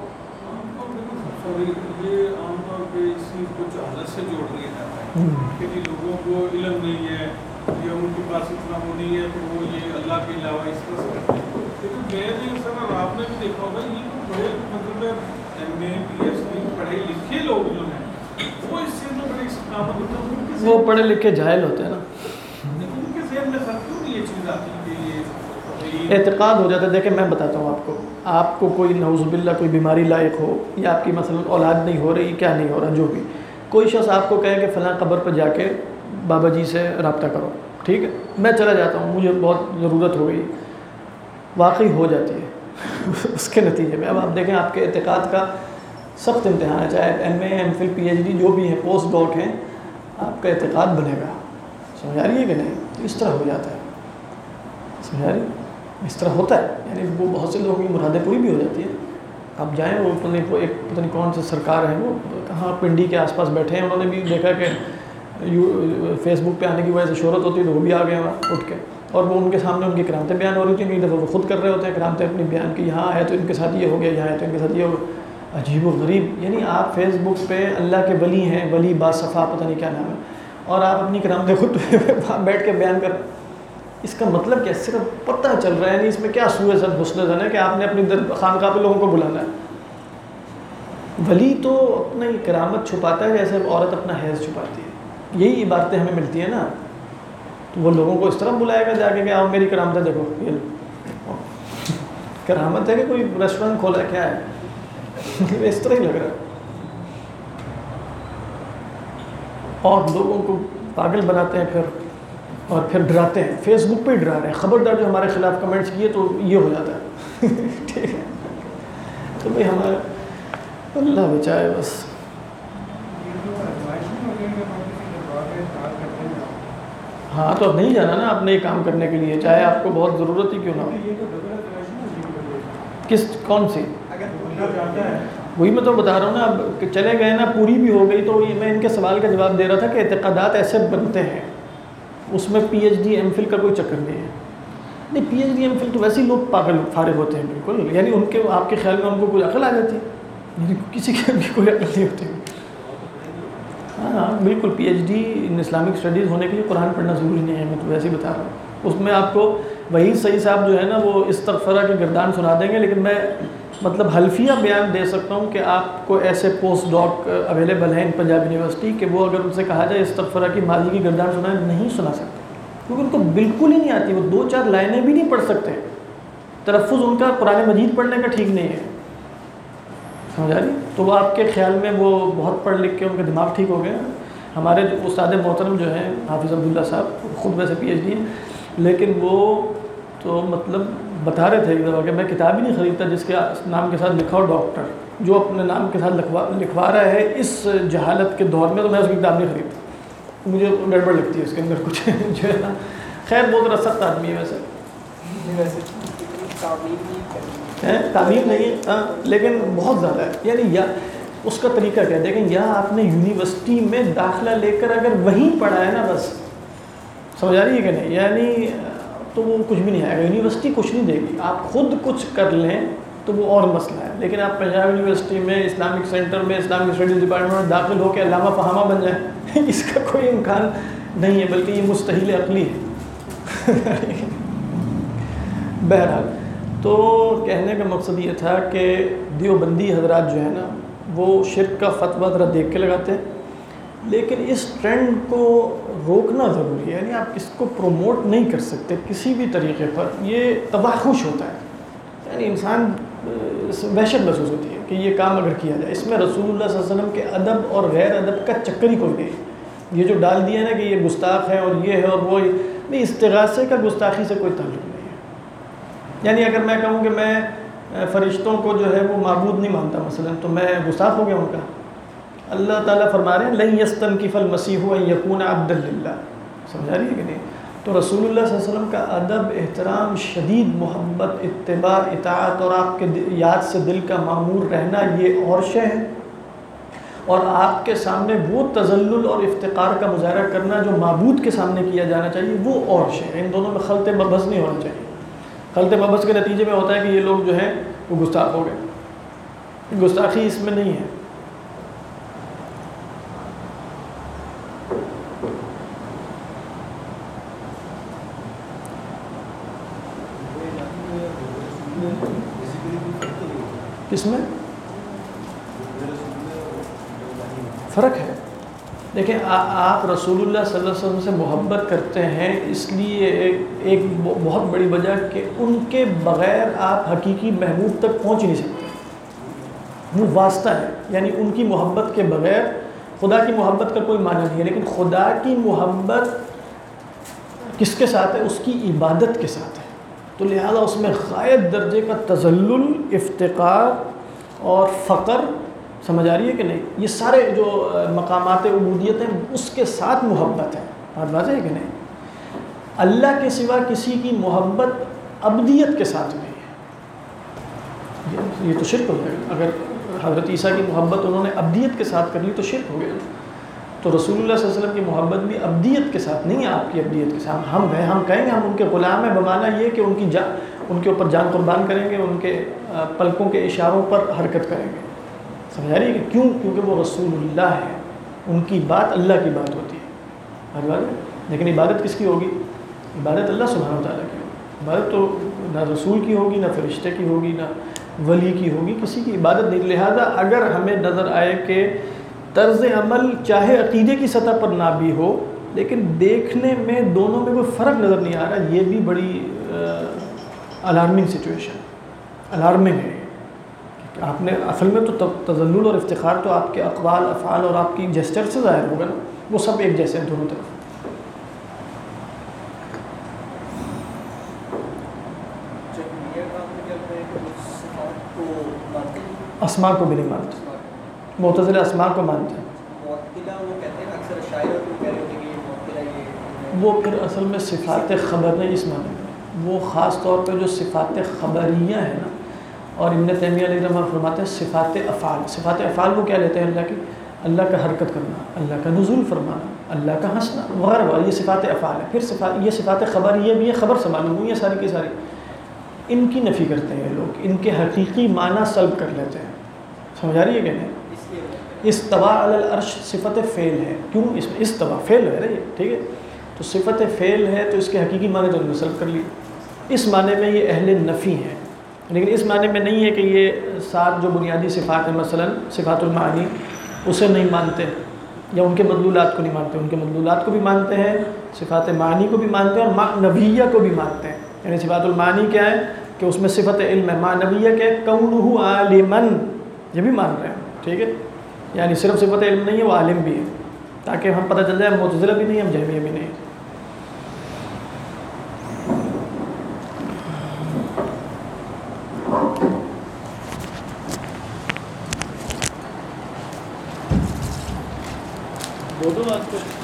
یہ عام طور پہ اس چیز کو جہالت سے جوڑ دیا جاتا ہے کہ جی لوگوں کو علم نہیں ہے یا ان کے پاس اتنا وہ نہیں ہے تو وہ یہ اللہ کے علاوہ اس طرح سے کرتے ہیں۔ لیکن میں نے سر آپ نے بھی دیکھا ہوگا یہ تو بڑے مطلب M A P H D پڑھے لکھے لوگ جو ہیں وہ اس چیز میں بڑے استقامت ہوتے ہیں، وہ پڑھے لکھے جاہل ہوتے ہیں نا، ان کے ذہن میں سر کیوں نہیں یہ چیز آتی کہ یہ اعتقاد ہو جاتا ہے۔ دیکھیں میں بتاتا ہوں آپ کو کوئی نعوذ باللہ کوئی بیماری لاحق ہو یا آپ کی مثلا اولاد نہیں ہو رہی، کیا نہیں ہو رہا، جو بھی کوئی شخص آپ کو کہے کہ فلاں قبر پہ جا کے بابا جی سے رابطہ کرو، ٹھیک ہے، میں چلا جاتا ہوں، مجھے بہت ضرورت ہو گئی، واقعی ہو جاتی ہے اس کے نتیجے میں اب آپ دیکھیں آپ کے اعتقاد کا سخت امتحان ہے، چاہے M A M Phil P H D جو بھی ہیں پوسٹ ڈاک ہیں، آپ کا اعتقاد بنے گا، سمجھ آ رہی ہے کہ نہیں؟ تو اس طرح ہو جاتا ہے، سمجھ آ رہی ہے؟ اس طرح ہوتا ہے، یعنی وہ بہت سے لوگوں کی مرادیں پوری بھی ہو جاتی ہیں۔ آپ جائیں وہ پتہ نہیں کون سے سرکار ہیں، وہ کہاں پنڈی کے آس پاس بیٹھے ہیں، انہوں نے بھی دیکھا کہ فیس بک پہ آنے کی وجہ سے شہرت ہوتی ہے تو وہ بھی آ گئے وہاں اٹھ کے، اور وہ ان کے سامنے ان کی کرامتیں بیان ہو رہی تھیں، کئی دفعہ وہ خود کر رہے ہوتے ہیں کرامتیں اپنی بیان کی، یہاں آئے تو ان کے ساتھ یہ ہو گیا، یہاں آئے تو ان کے ساتھ یہ ہو گیا، عجیب و غریب۔ یعنی آپ فیس بک پہ اللہ کے ولی ہیں، ولی باصفا پتہ نہیں کیا نام ہے، اور آپ اپنی کرامتیں خود بیٹھ کے بیان کر، اس کا مطلب کیا؟ صرف پتہ چل رہا ہے، نہیں اس میں کیا سوء زن حسن زن ہے کہ آپ نے اپنی خانقاہ پہ لوگوں کو بلانا ہے۔ ولی تو اپنا یہ کرامت چھپاتا ہے جیسے عورت اپنا حیض چھپاتی ہے، یہی عبارتیں ہمیں ملتی ہیں نا، تو وہ لوگوں کو اس طرح بلائے گا جا کے کہ آؤ میری کرامتیں دیکھو، یہ کرامت ہے کہ کوئی ریسٹورینٹ کھولا ہے، کیا ہے؟ اس طرح ہی لگ رہا ہے، اور لوگوں کو پاگل بناتے ہیں اور پھر ڈراتے ہیں، فیس بک پہ ہی ڈرا رہے ہیں، خبردار جو ہمارے خلاف کمنٹس کیے تو یہ ہو جاتا ہے ٹھیک ہے، تو بھائی ہمارا اللہ بچائے بس۔ ہاں تو اب نہیں جانا نا آپ نے یہ کام کرنے کے لیے، چاہے آپ کو بہت ضرورت ہی کیوں نہ ہو۔ کون سی؟ وہی میں تو بتا رہا ہوں نا، اب کہ چلے گئے نا، پوری بھی ہو گئی، تو یہ میں ان کے سوال کا جواب دے رہا تھا کہ اعتقادات ایسے بنتے ہیں، اس میں P H D M Phil کا کوئی چکر نہیں ہے۔ نہیں، P H D M Phil تو ویسے ہی لوگ پاگل فارغ ہوتے ہیں بالکل، یعنی ان کے آپ کے خیال میں ان کو کوئی عقل آ جاتی ہے، یعنی کسی کے بھی کوئی عقل نہیں ہوتی۔ ہاں بالکل، P H D in Islamic studies ہونے کے لیے قرآن پڑھنا ضروری نہیں ہے، میں تو ویسے ہی بتا رہا ہوں۔ اس میں آپ کو وحید سعید صاحب جو ہے نا وہ استغفرہ کے گردان سنا دیں گے، لیکن میں مطلب حلفیہ بیان دے سکتا ہوں کہ آپ کو ایسے پوسٹ ڈاک اویلیبل ہیں پنجاب یونیورسٹی کہ وہ اگر ان سے کہا جائے استغفرہ کی ماضی کی گردان سنائیں، نہیں سنا سکتے، کیونکہ ان کو بالکل ہی نہیں آتی، وہ 2-4 لائنیں بھی نہیں پڑھ سکتے، تلفظ ان کا قرآن مجید پڑھنے کا ٹھیک نہیں ہے، سمجھ آ رہی؟ تو وہ آپ کے خیال میں وہ بہت پڑھ لکھ کے ان کا دماغ ٹھیک ہو گیا۔ ہمارے جو استاد محترم جو ہیں حافظ عبداللہ صاحب، خود ویسے پی ایچ ڈی ہیں، لیکن وہ تو مطلب بتا رہے تھے ایک دفعہ کہ میں کتاب ہی نہیں خریدتا جس کے نام کے ساتھ لکھا ہو ڈاکٹر، جو اپنے نام کے ساتھ لکھوا رہا ہے اس جہالت کے دور میں، تو میں اس کی کتاب نہیں خریدتا، مجھے گڑبڑ لگتی ہے اس کے اندر کچھ جو ہے نا۔ خیر بہت سخت آدمی ہے ویسے، تعمیر نہیں ہے لیکن بہت زیادہ ہے، یعنی یا اس کا طریقہ کیا ہے دیکھیں، یا آپ نے یونیورسٹی میں داخلہ لے کر اگر وہیں پڑھا ہے نا بس، سمجھ آ رہی ہے کہ نہیں، یعنی تو وہ کچھ بھی نہیں آئے گا. یونیورسٹی کچھ نہیں دے گی. آپ خود کچھ کر لیں تو وہ اور مسئلہ ہے. لیکن آپ پنجاب یونیورسٹی میں اسلامک سینٹر میں اسلامک اسٹڈیز ڈپارٹمنٹ میں داخل ہو کے علامہ فہامہ بن جائیں اس کا کوئی امکان نہیں ہے، بلکہ یہ مستحیل عقلی ہے. بہرحال تو کہنے کا مقصد یہ تھا کہ دیوبندی حضرات جو ہے نا وہ شرک کا فتویٰ ذرا دیکھ کے لگاتے ہیں، لیکن اس ٹرینڈ کو روکنا ضروری ہے. یعنی آپ اس کو پروموٹ نہیں کر سکتے کسی بھی طریقے پر. یہ توحش ہوتا ہے، یعنی انسان وحشت محسوس ہوتی ہے کہ یہ کام اگر کیا جائے. اس میں رسول اللہ صلی اللہ علیہ وسلم کے ادب اور غیر ادب کا چکر ہی کوئی نہیں. یہ جو ڈال دیا نا کہ یہ گستاخ ہے اور یہ ہے اور وہ نہیں، استغاثے کا گستاخی سے کوئی تعلق نہیں ہے. یعنی اگر میں کہوں کہ میں فرشتوں کو جو ہے وہ معبود نہیں مانتا مثلا، تو میں گستاخ ہو گیا ان کا. اللہ تعالیٰ فرما رہے ہیں لن یستنکف المسیح ان یکون عبدا للہ. سمجھا رہی ہے کہ نہیں؟ تو رسول اللہ صلی اللہ علیہ وسلم کا ادب، احترام، شدید محبت، اتباع، اطاعت اور آپ کے یاد سے دل کا معمور رہنا یہ اور شے ہے. اور آپ کے سامنے وہ تذلل اور افتقار کا مظاہرہ کرنا جو معبود کے سامنے کیا جانا چاہیے وہ اور شے ہے. ان دونوں میں خلط مبحث نہیں ہونا چاہیے. خلط مبحث کے نتیجے میں ہوتا ہے کہ یہ لوگ جو ہیں وہ گستاخ ہو گئے. گستاخی اس میں نہیں ہے. کس میں فرق ہے؟ دیکھیں آپ رسول اللہ صلی اللہ علیہ وسلم سے محبت کرتے ہیں اس لیے ایک بہت بڑی وجہ کہ ان کے بغیر آپ حقیقی محبوب تک پہنچ نہیں سکتے. وہ واسطہ ہے، یعنی ان کی محبت کے بغیر خدا کی محبت کا کوئی معنی نہیں ہے. لیکن خدا کی محبت کس کے ساتھ ہے؟ اس کی عبادت کے ساتھ ہے. تو لہذا اس میں غائب درجے کا تذلل، افتقار اور فقر، سمجھ آ رہی ہے کہ نہیں؟ یہ سارے جو مقامات عبودیت ہیں اس کے ساتھ محبت ہے. بات واضح ہے کہ نہیں؟ اللہ کے سوا کسی کی محبت ابدیت کے ساتھ نہیں ہے. یہ تو شرک ہو گیا. اگر حضرت عیسیٰ کی محبت انہوں نے ابدیت کے ساتھ کر لی تو شرک ہو گیا. تو رسول اللہ صلی اللہ علیہ وسلم کی محبت بھی ابدیت کے ساتھ نہیں ہے، آپ کی ابدیت کے ساتھ. ہم ہیں، ہم کہیں گے ہم ان کے غلام ہیں بمعنی یہ کہ ان کے اوپر جان قربان کریں گے، ان کے پلکوں کے اشاروں پر حرکت کریں گے. سمجھا رہی ہے کہ کیوں؟ کیونکہ وہ رسول اللہ ہے، ان کی بات اللہ کی بات ہوتی ہے. لیکن عبادت کس کی ہوگی؟ عبادت اللہ سبحانہ وتعالیٰ کی ہوگی. عبادت تو نہ رسول کی ہوگی، نہ فرشتے کی ہوگی، نہ ولی کی ہوگی، کسی کی عبادت نہیں. لہذا اگر ہمیں نظر آئے کہ طرز عمل چاہے عقیدے کی سطح پر نہ بھی ہو لیکن دیکھنے میں دونوں میں کوئی فرق نظر نہیں آ رہا، یہ بھی بڑی الارمنگ سچویشن، الارمنگ ہے. آپ نے اصل میں تو تذلل اور افتخار تو آپ کے اقوال، افعال اور آپ کی جسچر سے ظاہر ہوگا نا. وہ سب ایک جیسے ہیں دونوں طرف. اسماء کو بھی نہیں مانتے. معتزلہ اسماء کو مانتے ہیں. وہ پھر اصل میں صفات خبر نہیں اس معنی میں، وہ خاص طور پہ جو صفات خبریہ ہیں نا، اور ابن تیمیہ علیہ رحمہ فرماتے ہیں صفات افعال. صفات افعال وہ کیا لیتے ہیں؟ اللہ کی، اللہ کا حرکت کرنا، اللہ کا نزول فرمانا، اللہ کا ہنسنا وغیرہ وغیرہ، یہ صفات افعال ہے. پھر یہ صفات خبریہ بھی ہے، خبر سے معلوم ہوئی ہے ساری کی ساری. ان کی نفی کرتے ہیں لوگ، ان کے حقیقی معنی سلب کر لیتے ہیں. سمجھ آ رہی ہے کہ نہیں؟ استوا علی العرش صفت فعل ہے. کیوں؟ اس میں استوا فعل ہے نا یہ، ٹھیک ہے. تو صفت فعل ہے تو اس کے حقیقی معنی تو سلب کر لی. اس معنی میں یہ اہل نفی ہے، لیکن اس معنی میں نہیں ہے کہ یہ 7 جو بنیادی صفات ہیں، مثلا صفات المعانی، اسے نہیں مانتے یا ان کے مدلولات کو نہیں مانتے. ان کے مدلولات کو بھی مانتے ہیں، صفات معانی کو بھی مانتے ہیں، اور معنویہ کو بھی مانتے ہیں. یعنی صفات المعانی کیا ہے کہ اس میں صفت علم ہے. معنویہ کیا ہے؟ کونہ عالما، یہ بھی مان رہے ہیں. ٹھیک ہے، یعنی صرف صفت علم نہیں ہے، وہ عالم بھی ہے، تاکہ ہم پتہ چل جائے ہم معتزلہ بھی نہیں، ہم جہمیہ بھی نہیں. دو بات